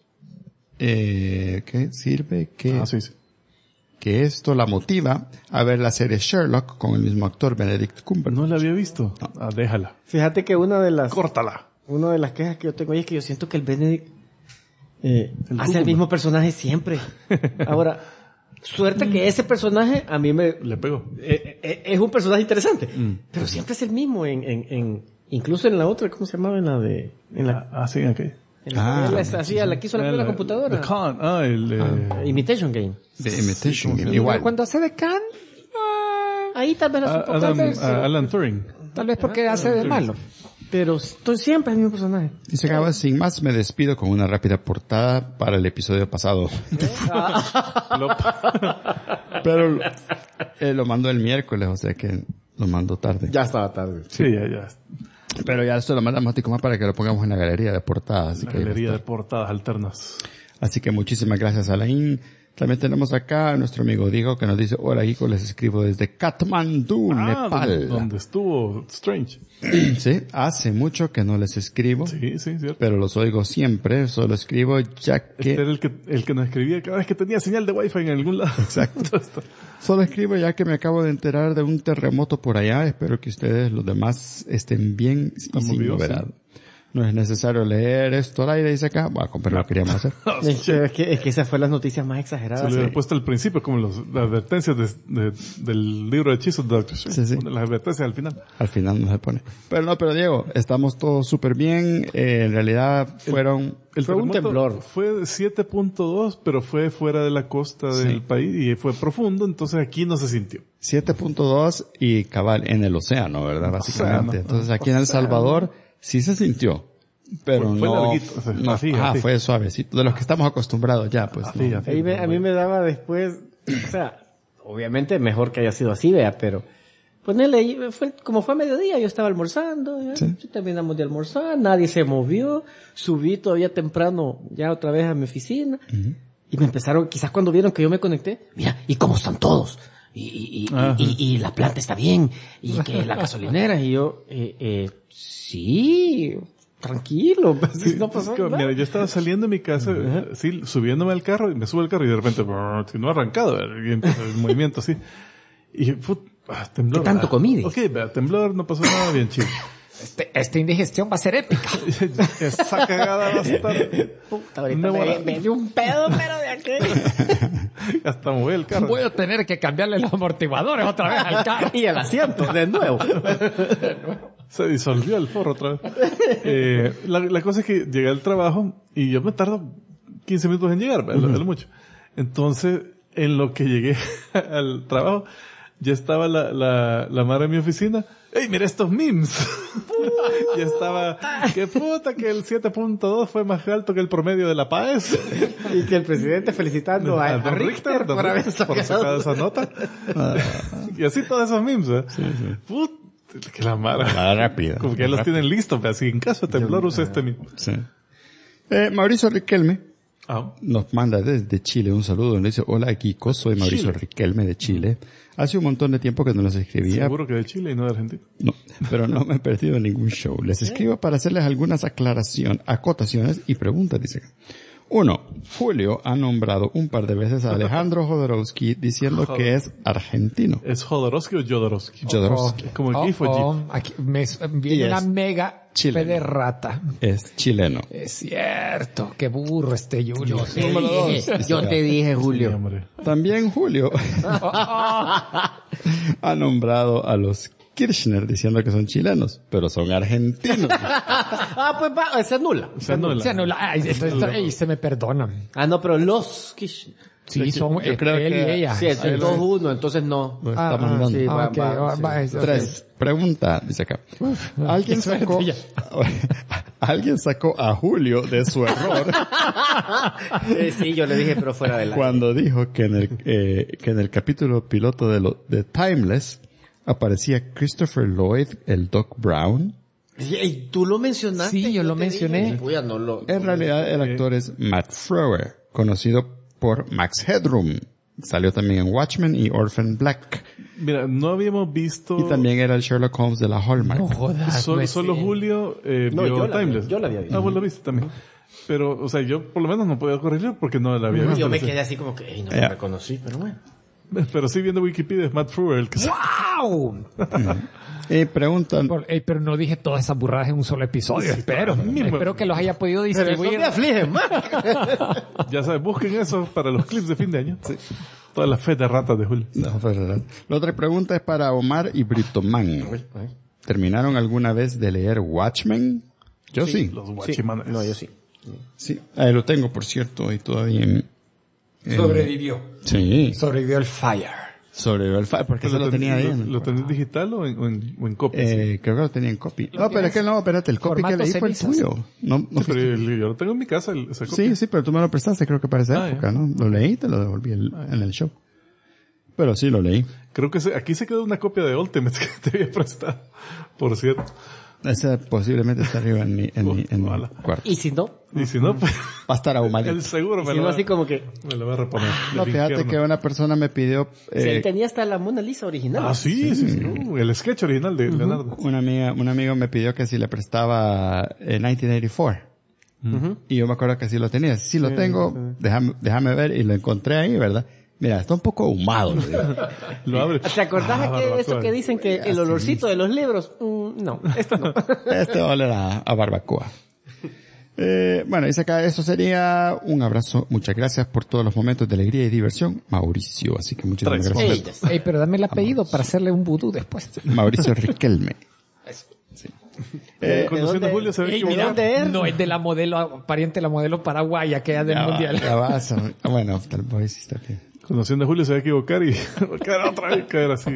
que esto la motiva a ver la serie Sherlock con el mismo actor Benedict Cumberbatch. No la había visto. No. Déjala. Fíjate que córtala. Una de las quejas que yo tengo es que yo siento que el Benedict hace el mismo personaje siempre. Ahora, suerte que ese personaje a mí le pegó. Es un personaje interesante, pero siempre es el mismo incluso en la otra, ¿cómo se llamaba? Sí, ok. La que hizo la computadora. The Imitation Game. The Imitation Game. Igual. Cuando hace de Khan, ahí tal vez Alan Turing. Tal vez porque hace de malo. Pero estoy siempre el mismo personaje. Y se acaba, sin más, me despido con una rápida portada para el episodio pasado. Pero lo mandó el miércoles, o sea que lo mandó tarde. Ya estaba tarde. Sí, ya. Pero ya esto lo mandamos más para que lo pongamos en la galería de portadas. La galería de portadas alternas. Así que muchísimas gracias, Alain. También tenemos acá a nuestro amigo Diego que nos dice, hola Hijo, les escribo desde Katmandú, Nepal. Donde estuvo Strange. Sí, hace mucho que no les escribo. Sí, cierto. Pero los oigo siempre, solo escribo ya que... Este era el que nos escribía cada vez que tenía señal de Wi-Fi en algún lado. Exacto. Solo escribo ya que me acabo de enterar de un terremoto por allá. Espero que ustedes, los demás, estén bien y sin novedad. Sí. No es necesario leer esto al aire, dice acá. Bueno, pero lo queríamos hacer. Es que esas fueron las noticias más exageradas. Se lo había puesto al principio, como las advertencias del libro de hechizos de Dr. Strange. Sí. Las advertencias al final. Al final no se pone. Pero Diego, estamos todos súper bien. En realidad fue un temblor. Fue 7.2, pero fue fuera de la costa del país y fue profundo, entonces aquí no se sintió. 7.2 y cabal en el océano, ¿verdad? Básicamente. Entonces aquí en El Salvador sí se sintió, pero fue no, larguito, no así. Fue suavecito, de los que estamos acostumbrados ya, pues. Así, a mí me daba después, o sea, obviamente mejor que haya sido así, vea, pero ponele, como fue a mediodía, yo estaba almorzando, ya terminamos de almorzar, nadie se movió, subí todavía temprano ya otra vez a mi oficina, y me empezaron, quizás cuando vieron que yo me conecté, mira, ¿y cómo están todos? Y la planta está bien, y que la gasolinera, y yo, sí, tranquilo, sí, no pasó nada. Mira, yo estaba saliendo de mi casa, sí, subiéndome al carro, y me subo al carro y de repente, no ha arrancado, y empieza el movimiento así. Y temblor. ¿Qué tanto comí? Ok, temblor, no pasó nada, bien chido. Esta indigestión va a ser épica. Esa cagada va a estar. Puta, ahorita me dio un pedo, pero de aquel. Hasta moví el carro. Voy a tener que cambiarle los amortiguadores otra vez al carro. Y el asiento, de nuevo. Se disolvió el forro otra vez. La cosa es que llegué al trabajo y yo me tardo 15 minutos en llegar, lo mucho. Entonces, en lo que llegué al trabajo, ya estaba la madre de mi oficina. ¡Ey, mira estos memes! Ya estaba, ¡qué puta que el 7.2 fue más alto que el promedio de la PAES! Y que el presidente felicitando a Richter por haber sacado esa nota. Y así todos esos memes, ¿eh? Sí. Puta, que la mara. Rápida. Como que ya los tienen listos, así en caso de temblor usa este mismo. Sí. Mauricio Riquelme nos manda desde Chile un saludo. Nos dice, hola Kiko, soy Mauricio Riquelme de Chile. Hace un montón de tiempo que no les escribía. ¿Seguro que de Chile y no de Argentina? No, pero no me he perdido ningún show. Les escribo para hacerles algunas acotaciones y preguntas, dice. 1. Julio ha nombrado un par de veces a Alejandro Jodorowsky diciendo que es argentino. ¿Es Jodorowsky o Jodorowsky? Jodorowsky. Como el GIF o GIF. Aquí me viene una mega fe de rata. Es chileno. Es cierto. Qué burro este Julio. Yo te dije, Julio. Sí, también Julio ha nombrado a los Kirchner diciendo que son chilenos, pero son argentinos. Pues se anula. Se anula. Ay, entonces, se me perdonan. No, pero los Kirchner. Sí, son yo creo él y ella. Sí, es el 2-1, entonces no. Sí, va. 3. Pregunta, dice acá. ¿Alguien sacó a Julio de su error? Sí, yo le dije, pero fuera de la... Cuando dijo que en el capítulo piloto de Timeless aparecía Christopher Lloyd, el Doc Brown. ¿Y tú lo mencionaste? Sí, yo lo mencioné. En realidad el actor es Matt Frewer, conocido por Max Headroom. Salió también en Watchmen y Orphan Black. Mira, no habíamos visto... Y también era el Sherlock Holmes de la Hallmark. No jodas. Solo Julio vio Timeless. Yo la había visto. Vos lo viste también. Pero, o sea, yo por lo menos no podía corregir porque no la había visto. Yo me quedé así como que, no me reconocí, pero bueno. Pero sí viendo Wikipedia es Matt Frewer el que ¡Wow! Y preguntan... pero no dije todas esas burradas en un solo episodio. Espero que los haya podido distribuir. Pero eso me aflige más. Ya sabes, busquen eso para los clips de fin de año. Sí. Toda la fe de ratas de Julio. La otra pregunta es para Omar y Britoman. ¿Terminaron alguna vez de leer Watchmen? Yo sí. Los Watchmanes. No, yo sí. Sí, lo tengo, por cierto, y todavía Sobrevivió. Sí. Sobrevivió el fire. Sobrevivió el fallo, porque eso lo tenía ahí. ¿Lo tenés digital o en copia? Creo que lo tenía en copy. No, pero es que no, espérate, el copy que leí fue el tuyo. No sí, pero yo lo tengo en mi casa, esa copia. Sí, pero tú me lo prestaste, creo que para esa época, ¿no? Lo leí y te lo devolví en el show. Pero sí, lo leí. Creo que aquí se quedó una copia de Ultimate que te había prestado, por cierto. Esa posiblemente está arriba en mi cuarto. ¿Y si no? Pues... Va a estar ahumadito. El seguro me lo va, así como que... Me lo va a reponer. No, fíjate que una persona me pidió... sí, tenía hasta la Mona Lisa original. Ah, sí. El sketch original de Leonardo. Un amigo me pidió que si le prestaba 1984. Y yo me acuerdo que sí lo tenía. Sí lo tengo, déjame ver, y lo encontré ahí, ¿verdad? Mira, está un poco ahumado. Lo abre. ¿Te acordás de eso que dicen que el olorcito de los libros? No, esto no. Este va a oler a barbacoa. Bueno, dice acá, eso sería un abrazo. Muchas gracias por todos los momentos de alegría y diversión, Mauricio. Así que muchísimas gracias. Pero dame el apellido para hacerle un vudú después. Mauricio Riquelme. Eso. Sí. Conociendo a Julio se ve que no es de la modelo, pariente de la modelo paraguaya que es del mundial. Ya vas. Bueno, tal vez sí está bien. Conociendo a Julio se va a equivocar y va a caer otra vez, caer así.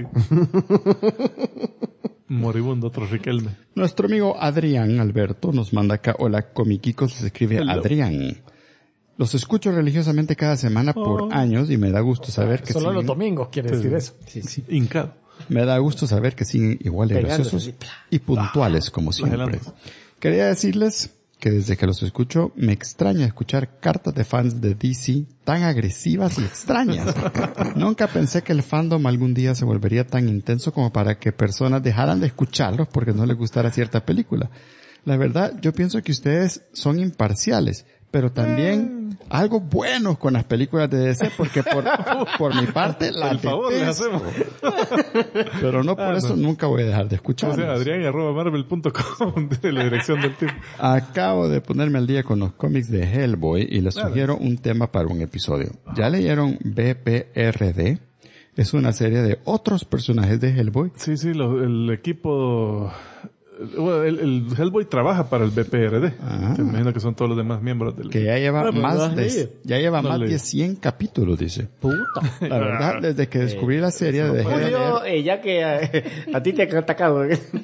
Moribundo, otro Riquelme. Nuestro amigo Adrián Alberto nos manda acá, hola comiquicos, se escribe Adrián. Los escucho religiosamente cada semana por años y me da gusto saber que solo los domingos quiere decir eso. Sí. Hincado. Me da gusto saber que siguen igual de graciosos y puntuales como siempre. Quería decirles que desde que los escucho me extraña escuchar cartas de fans de DC tan agresivas y extrañas. Nunca pensé que el fandom algún día se volvería tan intenso como para que personas dejaran de escucharlos porque no les gustara cierta película. La verdad, yo pienso que ustedes son imparciales, pero también algo buenos con las películas de DC, porque por mi parte las detesto. Pero no por eso nunca voy a dejar de escucharlos. O sea, Adrián@marvel.com de la dirección del team. Acabo de ponerme al día con los cómics de Hellboy y les sugiero un tema para un episodio. ¿Ya leyeron BPRD? Es una serie de otros personajes de Hellboy. Sí, el equipo... Bueno, el Hellboy trabaja para el BPRD. Te imagino que son todos los demás miembros del... Que ya lleva más de 100 capítulos, dice. Puta. La verdad, desde que descubrí la serie dejé de leer... ya que a ti te ha atacado.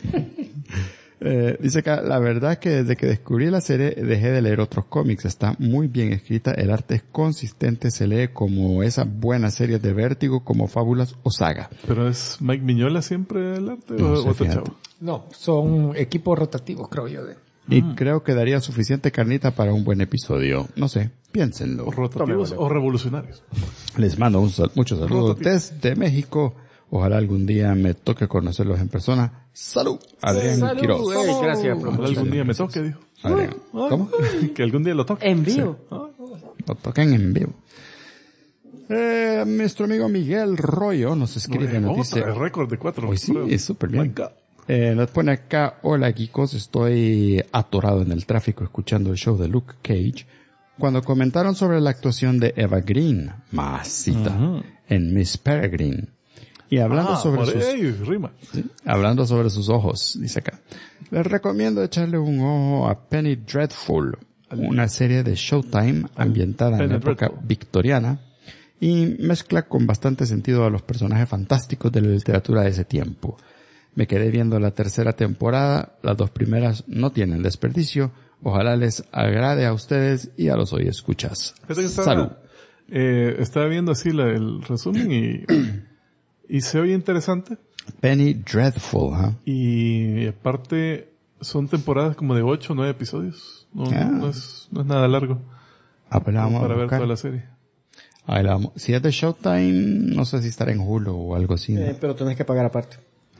Dice acá, la verdad que desde que descubrí la serie dejé de leer otros cómics. Está muy bien escrita, el arte es consistente, se lee como esas buenas series de Vértigo, como fábulas o saga. ¿Pero es Mike Mignola siempre el arte o otro chavo? No, son equipos rotativos, creo yo. Y creo que daría suficiente carnita para un buen episodio. No sé, piénsenlo. O rotativos o revolucionarios. Les mando muchos saludos desde México. Ojalá algún día me toque conocerlos en persona. ¡Salud! Adrián Quiroz. Gracias, ojalá algún día me toque, dijo. Adrián. ¿Cómo? Que algún día lo toque. En vivo. Sí. Lo toquen en vivo. Nuestro amigo Miguel Royo nos escribe, nos dice... El récord de 4. Hoy sí, es súper bien. Nos pone acá, hola geekos, estoy atorado en el tráfico escuchando el show de Luke Cage. Cuando comentaron sobre la actuación de Eva Green, masita, en Miss Peregrine. Y hablando hablando sobre sus ojos, dice acá. Les recomiendo echarle un ojo a Penny Dreadful, una serie de Showtime ambientada en la época victoriana y mezcla con bastante sentido a los personajes fantásticos de la literatura de ese tiempo. Me quedé viendo la tercera temporada, las 2 primeras no tienen desperdicio. Ojalá les agrade a ustedes y a los hoy escuchas. Salud. Estaba viendo así el resumen y se oye interesante. Penny Dreadful, ¿huh? Y aparte son temporadas como de 8 o 9 episodios. No es nada largo. Pues vamos para a ver toda la serie. Ahí la vamos. Si es de Showtime, no sé si estará en Hulu o algo así, ¿no? Pero tenés que pagar aparte.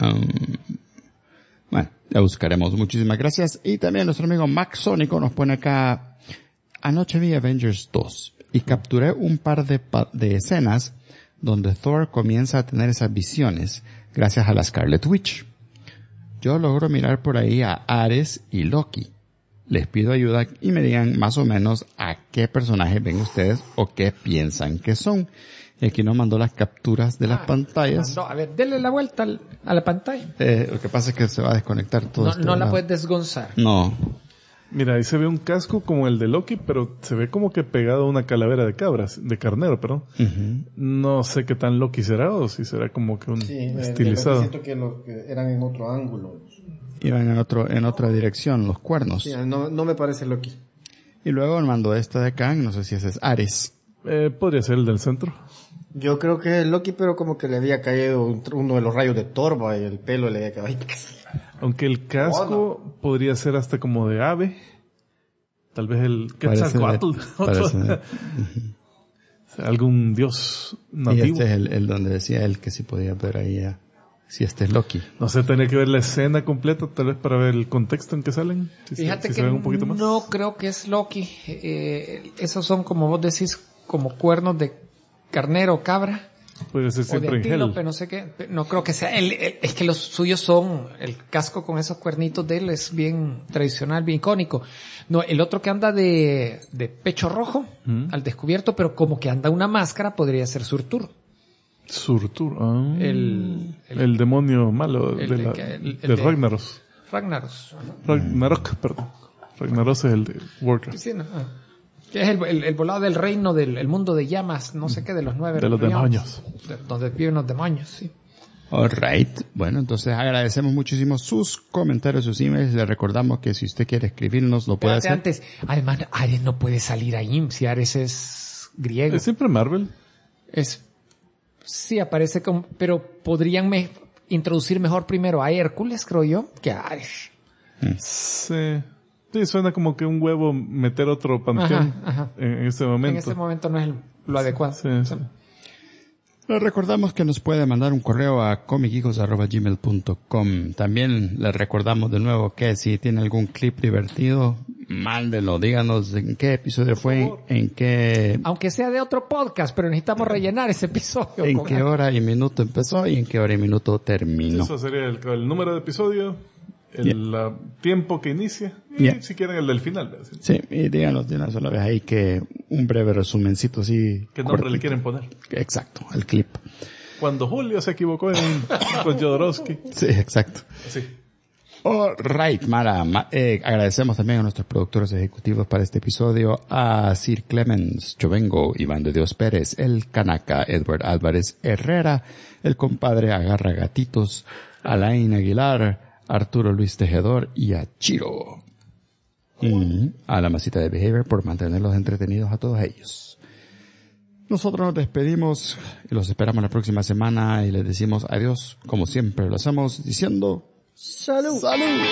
Bueno, ya buscaremos. Muchísimas gracias. Y también nuestro amigo Max Sónico nos pone acá, anoche vi Avengers 2 y capturé un par de escenas donde Thor comienza a tener esas visiones gracias a la Scarlet Witch. Yo logro mirar por ahí a Ares y Loki. Les pido ayuda y me digan más o menos a qué personajes ven ustedes o qué piensan que son. Y aquí nos mandó las capturas de las pantallas. A ver, denle la vuelta a la pantalla. Lo que pasa es que se va a desconectar todo. No la puedes desgonzar. No. Mira, ahí se ve un casco como el de Loki, pero se ve como que pegado a una calavera de carnero, perdón. Uh-huh. No sé qué tan Loki será o si será como que un estilizado. Siento que eran en otro ángulo. Iban en otra dirección, los cuernos. Sí, no me parece Loki. Y luego el mando de Kang, no sé si ese es Ares. Podría ser el del centro. Yo creo que es Loki, pero como que le había caído uno de los rayos de Torva y el pelo le había caído. Aunque el casco podría ser hasta como de ave. Tal vez el Quetzalcóatl. Algún dios nativo. Y este es el donde decía él que si podía ver ahí si este es Loki. No sé, tenía que ver la escena completa tal vez para ver el contexto en que salen. Fíjate que un poquito más. No creo que es Loki. Esos son, como vos decís, como cuernos de carnero o cabra. Puede ser siempre en antílope, no sé qué. No creo que sea. Es que los suyos son, el casco con esos cuernitos de él es bien tradicional, bien icónico. No, el otro que anda de pecho rojo, al descubierto, pero como que anda una máscara, podría ser Surtur. Surtur, el demonio malo de Ragnaros. Ragnarok, perdón. Ragnaros es el de Warcraft. Sí, no. Que es el volado del reino del mundo de llamas, no sé qué, de los 9. De los demonios. Donde viven los demonios, sí. Alright. Bueno, entonces agradecemos muchísimo sus comentarios, sus emails. Le recordamos que si usted quiere escribirnos, lo puede hacer. Antes, además, Ares no puede salir ahí, si Ares es griego. ¿Es siempre Marvel? Sí, aparece como, pero podrían introducir mejor primero a Hércules, creo yo, que a Ares. Sí, suena como que un huevo meter otro panteón en este momento. En este momento no es lo adecuado. Sí. Le recordamos que nos puede mandar un correo a comicgeekos@gmail.com. También le recordamos de nuevo que si tiene algún clip divertido, mándelo, díganos en qué episodio fue, en qué... Aunque sea de otro podcast, pero necesitamos rellenar ese episodio. En qué hora y minuto empezó y en qué hora y minuto terminó. Eso sería el número de episodio, el tiempo que inicia y si quieren el del final. Sí, y díganos de una sola vez ahí que un breve resumencito así. ¿Qué nombre le quieren poner? Exacto, el clip. Cuando Julio se equivocó con Jodorowsky. Sí, exacto. Sí. Alright, Mara. Agradecemos también a nuestros productores ejecutivos para este episodio, a Sir Clemens Chovengo, Iván de Dios Pérez, el Kanaka, Edward Álvarez Herrera, el compadre Agarra Gatitos, Alain Aguilar, Arturo Luis Tejedor y a Chiro. Y a la masita de Behavior por mantenerlos entretenidos a todos ellos. Nosotros nos despedimos y los esperamos la próxima semana y les decimos adiós, como siempre lo hacemos, diciendo ¡Salud! ¡Salud!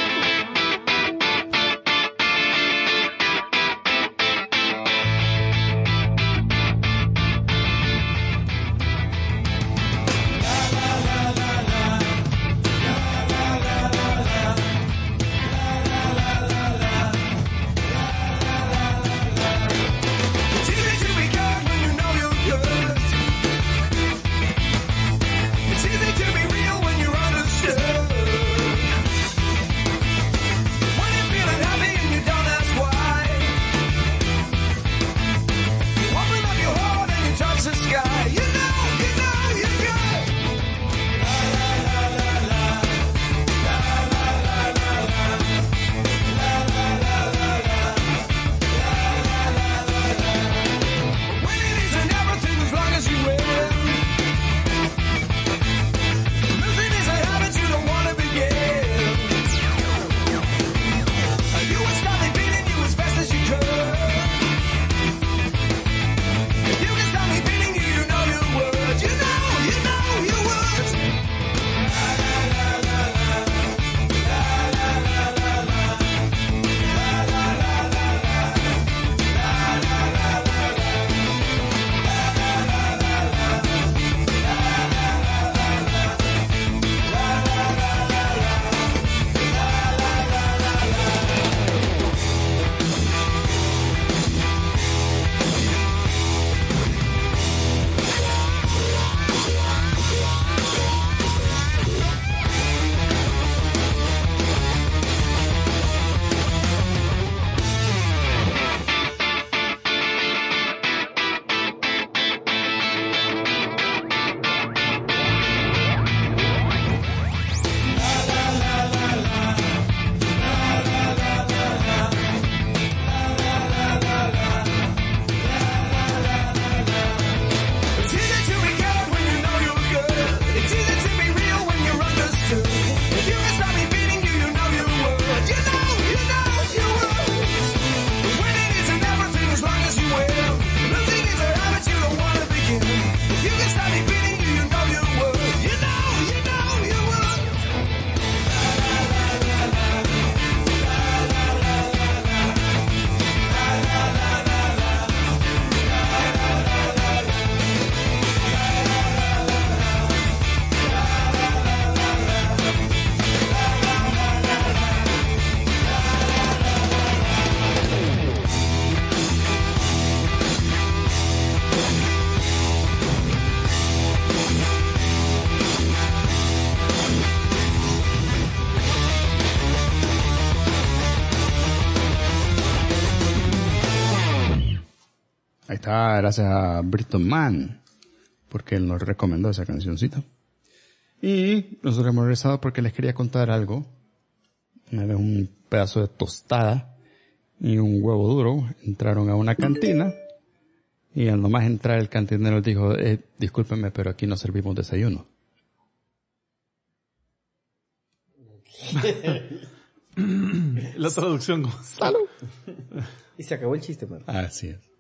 acá gracias a Britton Mann, porque él nos recomendó esa cancioncita. Y nosotros hemos regresado porque les quería contar algo. Una vez un pedazo de tostada y un huevo duro entraron a una cantina y al nomás entrar el cantinero dijo, discúlpeme, pero aquí no servimos desayuno. La traducción. ¡Salud! Y se acabó el chiste, man. Así es.